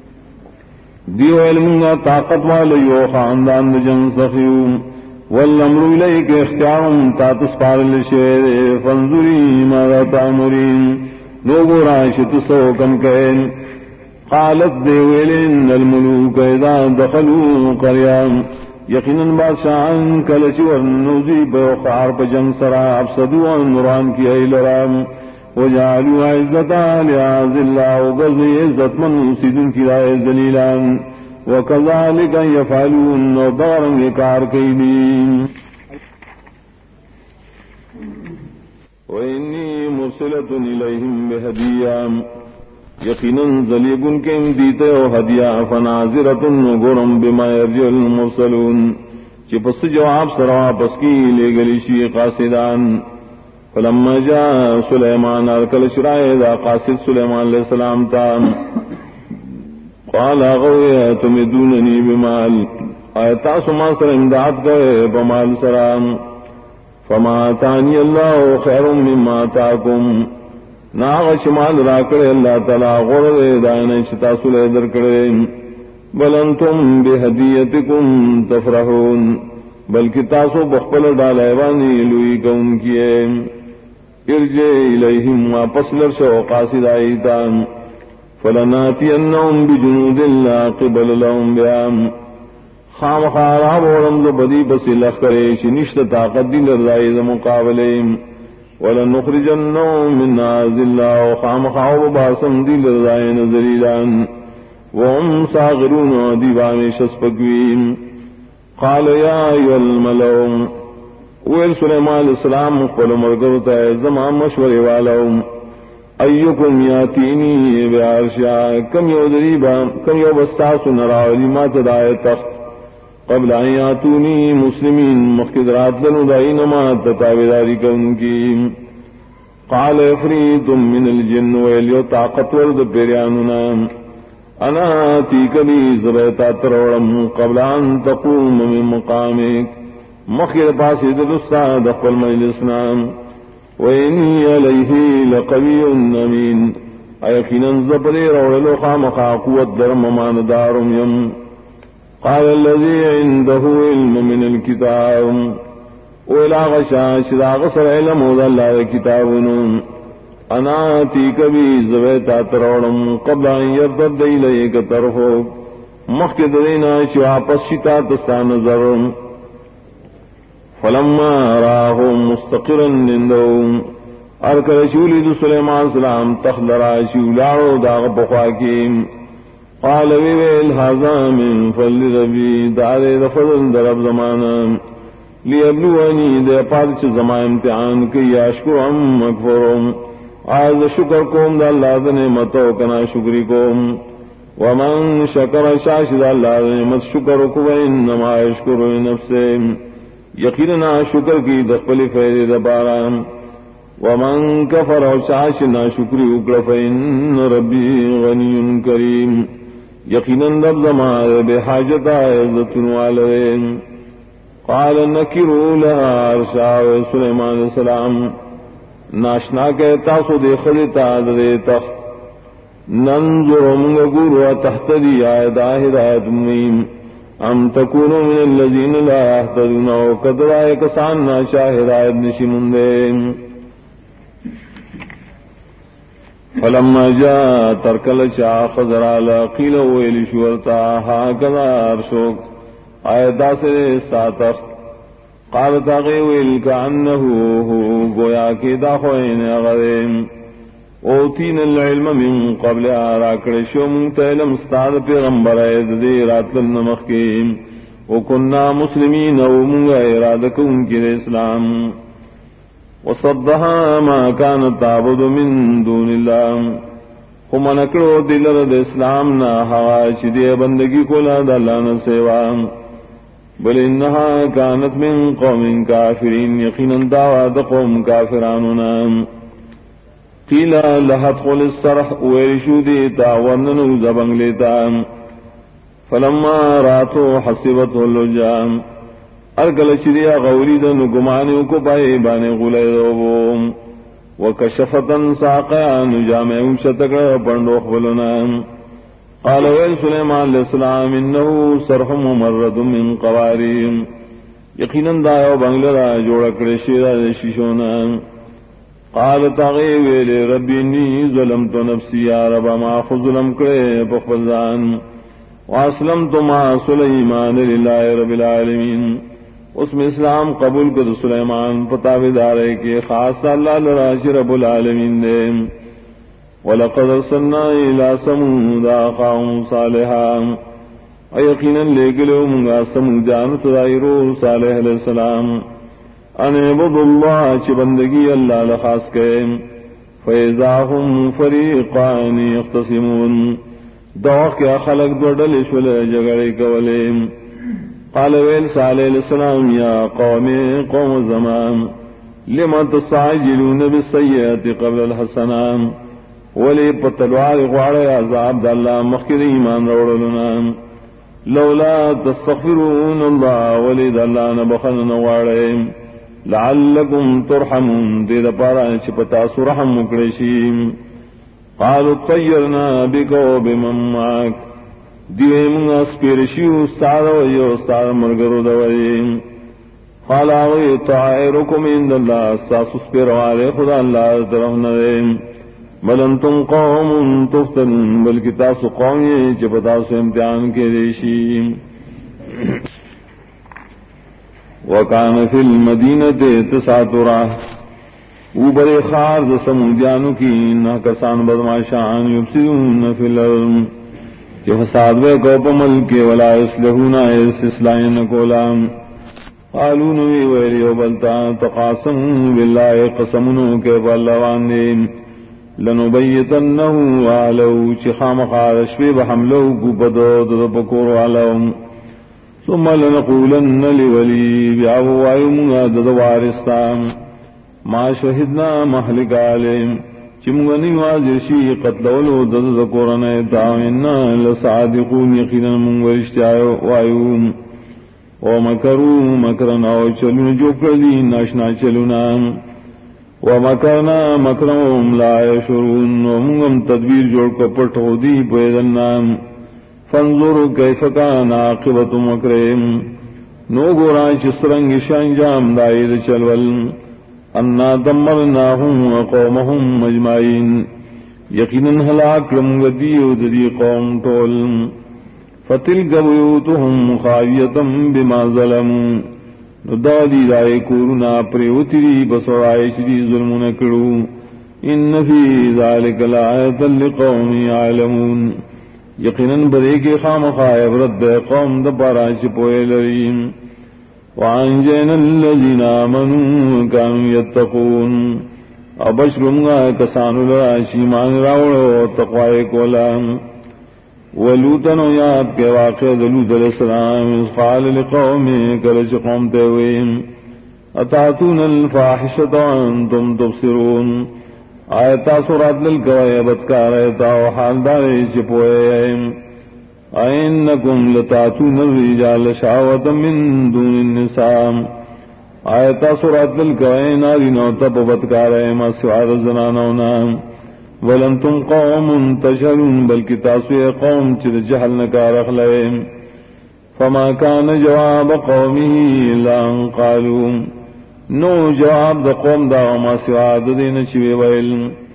دیو علمنا طاقت والیو خاندان جن سخیو والامر الیک اختیارم تاتس پارل شیر فانظری ماذا تامرین لوگو راشت سوکم کین قالت دیویلن الملوک اذا دخلوا قریام یقیناً بادشاہان کلچی ورنوزی بخار پا جنگ سرا افسدوا نوران کی ایلرام وجعلوا عزتا لعاذ اللہ وغزی عزت من سیدن کی رائے ذلیلان وکذالک یفعلون ودارن اکار کیدین وانی مرسلت الیہم بہدیام یقیناً ذلیبن کے دیتے و ہدیہ فناظرتن گرم بما یرجع المرسلون چی پس جواب سروا پس کی لے گلیشی قاصدان فلما جاء سلیمان ارکل شرائے دا قاصد سلیمان علیہ السلام تا قال اغوی تمدوننی بمال آیتا سما سر امداد کرے بمال سرام فما تانی اللہ خیر مما تاکم ناغ شمال راکڑے اللہ تعالی غرد دائن شتاسل در کرے بل انتم بہدیتکم تفرحون بلکہ تاسو بخبل ڈالائیوانی لوئی کون کیے ارجع الیہم واپس لرشو قاصد آئیتان فلناتینہم بجنود اللہ قبل لهم بیام خام خاراب ورمز بدی بسی لخ کرے شنشت طاقت دی لرزائز مقابلیم وَلَنُخْرِجَنَّهُمْ مِنْهَا ذِلًّا وَخَامَخَاوْ بَاسَمْ دِلَ الرَّائِنَ ذَلِيلًا وَهُمْ صَاغِرُونَ دِيوَانِ شَسْپَكْوِينَ قَالَ يَا أَيُّهَا الْمَلَأُ ویل سلیمان علیہ السلام قل مرگرتا ہے زمان مشورے والاؤں ایکم یاتینی بعرشا کم یو بستاس نراولی ما تدائے تخت قبل ان یاتونی مسلمین مخدرات لنو دائی نما تتاویداری کن کی قال افریت من الجن ویلیو طاقتور دا پیریانونا انا آتیک بی زبیتا تروڑم قبل ان تقوم من مقامک مخیر پاسی دلستا دخل مجلسنا وَإِنِّي عَلَيْهِ لَقَوِيٌّ أَمِينٌ أَيَقِينًا زَبْرِي رَوْلَ خَامَخَا قُوَّةَ دَرْمَمَانَ دَارُمْ يَمْ قَالَ الَّذِي عِندَهُ عِلْمٌ مِنَ الْكِتَابِ وَإِلَى غَشَا شِرَاغ سَرَ عِلْمُ ذَلَّا كِتَابٌ أَنَا آتِيكَ بِهِ زَبَيْتَا تَرَوْڑَمْ قَبْلَ أَنْ يَرْتَدَّ إِلَيْكَ طَرْفُكَ مَخْكِ دَرِينَا شِوَاپَسْ شِتَا تَسْتَا نَظَرٌ فلما راہو مستقرن نندو ارکر شولی سلیمان سلام تخلرا شولاو داغ بخواکیم قال ویویل حاضا من فل ربی دارے دفضل درب زمانا لیبلوانی دے پارچ زمان امتحان کی اشکر ام مکفرم آز شکر کوم دا اللہ دا نعمتو کنا شکری کوم ومن شکر شاشد اللہ دا نعمت شکر کو انما اشکر نفسے یقینا شکر کی دخل فیض دبارا ومن کفر او شاش نا شکری اکڑ فإن ربی غنی کریم یقینا رب زمان بے حاجت عزت والدین قال نکروا لها عرشا سلیمان علیہ السلام ناشنا کہتا سو دیکھتا دے تخت ننظر منگ گورو تحتدی آیدہ ہدایت میم ام تکونو من الذین لا يهتدون او قدرائے کسان ناشا ہدایت نشنون دے فلما جاء ترکل شاہ خضرالا قیل ویلی شورتا ہاکذا عرشوک آیتا سے ساتخت قالت اغیویل کعنہو گویا کی داخوین اغریم اوتین العلم من قبل آراکڑ شوم تعلم استاد پیغمبر دی رات النمخیم وکننا مسلمین ومنگا ارادکو ان کی اسلام وصدها ما كانت تعبد من دون اللہ ومنکڑو دلرد اسلام نا حواش دی بندگی کولا دلانا سیوا بل انہا كانت من قوم کافرین یقینا دعوات قوم کافرانونا قیل لحدخل السرح ویرشو دیتا ورننو زبنگ لیتا فلما راتو حسبتو اللجام ارکل شریا غوری دنو گمانیو کو پائے بانے غلے دوبو وکشفتن ساقیان جامعون شتکر پندوخ بلنا قال ویل سلیمان علیہ السلام انہو سرح ممرد من قواریم یقینا دایو بنگلرا جوڑکڑ شیرہ شیشونا قال تغیویل ربی انی ظلمت نفسی یا رب ما خود ظلم کرے بخفضان واسلمت ما سلیمان للہ رب العالمین اس میں اسلام قبول کر سلیمان پتاویدارے کے خاص اللہ لراش رب العالمین دے وَلَقَدْ أَرْسَلْنَا إِلَىٰ ثَمُودَ أَخَاهُمْ صَالِحًا ایقینا لے گلو منگا سمودیان تدائرو صالح علیہ السلام ان عبدوا اللہ چی بندگی اللہ لخاص کے فیضا ہم فریقان یختصمون دوخ کیا خلق دوڑل شول جگڑے کولے قال ویل صالح علیہ السلام یا قوم زمان لما تستعجلون بالسیئات قبل الحسنام ولی پتلوار غوار عذاب دا اللہ مخیر ایمان روڑلنا لولا تستغفرون اللہ ولی دا اللہ نبخن نوارے لعلکم ترحمون دید پارا چپتا سرحم مکڑشیم قالوا طیرنا بکو بمن معاک دیوے منگا سپیرشیو استاد ویو استاد مرگرو دوئیم خالاوی طائرکم اند اللہ ساسو سپیروارے خدا اللہ طرف ندیم بل انتم قوم تفتن بلکہ تاسو قومی چپتا سو امتحان کے دیشیم وکان فی المدینہ تساترہ اوبر خار سمودیانو کی نہ کسان بدماشان یفسدون فی الارض کہ فساد بے کو پمل کے ولا یصلحون اس اصلاح کولا قالوا نوی ویلی وبلتا تقاسم باللہ قسمنو کے بلوان دین لنبیتنه علو چی خامخارش بے بحملو کو بدو پکور علو ثم لنقولن لولی بیعوائیو منگا ددوارستان ما شہدنا محلک علیم چی منگا نیوازشی قتلولو ددکورن ایتاوینا لصادقون یقینا منگوشتیاو وائیوم ومکروا مکرن او چلون جو کردی ناشنا چلونام ومکرنا مکرهم لا یشعرون ومنگم تدبیر جوڑ کپٹ ہو دی پیدنام فانظر کیف کان عاقبت مکرہم نو گوران چسترنگ شانجام دائید چلول انا دمرناہم وقومہم مجمعین یقیناً ہلاک لمگدیو دی قوم طول فتلک بیوتهم خاویتا بما ظلموا ندادی رائے کورنا پریوتری بسرائے شدی ظلمون کرو ان فی ذالک لآیتا لقوم یعلمون یقیناً بدے کے خامخا عبرت قوم دپارا چپوئے لریم وانجینا الذین آمنوا کانوا یتقون ابشرمگا کسانو لراشی مان راوڑو تقوائے کولام ولوتن یاد کے واقع لوط علیہ السلام قال لقوم کرچ قوم تیویم اتاتون الفاحشۃ وانتم تبصرون آیتا سورات للکوائے بدکار ایتا و حالدار چپوئے اینکم لتاتون الرجال شہوة من دون النساء آیتا سورات للکوائے نارینو تب بدکار ایما سوار زنانونا ولنتم قوم تجهلون بلکہ تاسوی قوم چر جہل نکار اخلائم فما كان جواب قومه الا ان قالوا نو جواب دا قوم دا ما سواد دین چوی ویل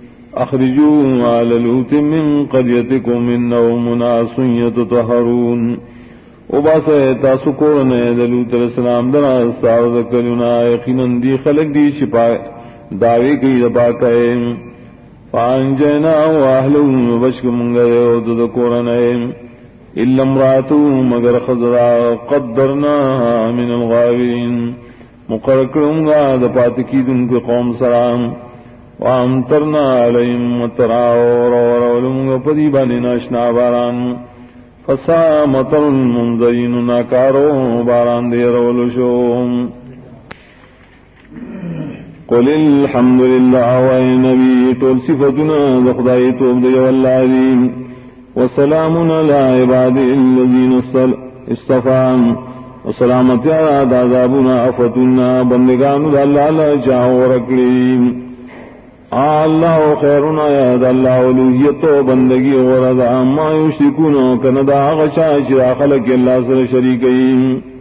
اخرجوا آل لوط من قريتكم انهم اناس يتطهرون وباس تاسو کورنے لوط علیہ السلام درا استعاذ کلنا یقینا دی خلق دی شفا دعوی کی دباکے فانجینا واہلو بشک منگرے ددکورنے الا امراتو مگر خضرا قدرنا من الغاوین مقرکرنگا دپاتکی دن کے قوم سرام وامترنا علیم مترا ورولنگا پدی بانی ناشنا باران فسا مطر المنذرین ناکارو باران دے رولشوم قل الحمد لله وعلى نبي طول صفتنا ذخدائی توب دے والعظیم وسلام على عباد الذين اصطفان وسلامت على عذابنا افتنا بندگان اللہ لا جاؤ رکڑیم اللہ خیرنا یاد اللہ ولوہیت و بندگی ورد عما یشرکون کندا غشا شرا خلق اللہ سر شریکیم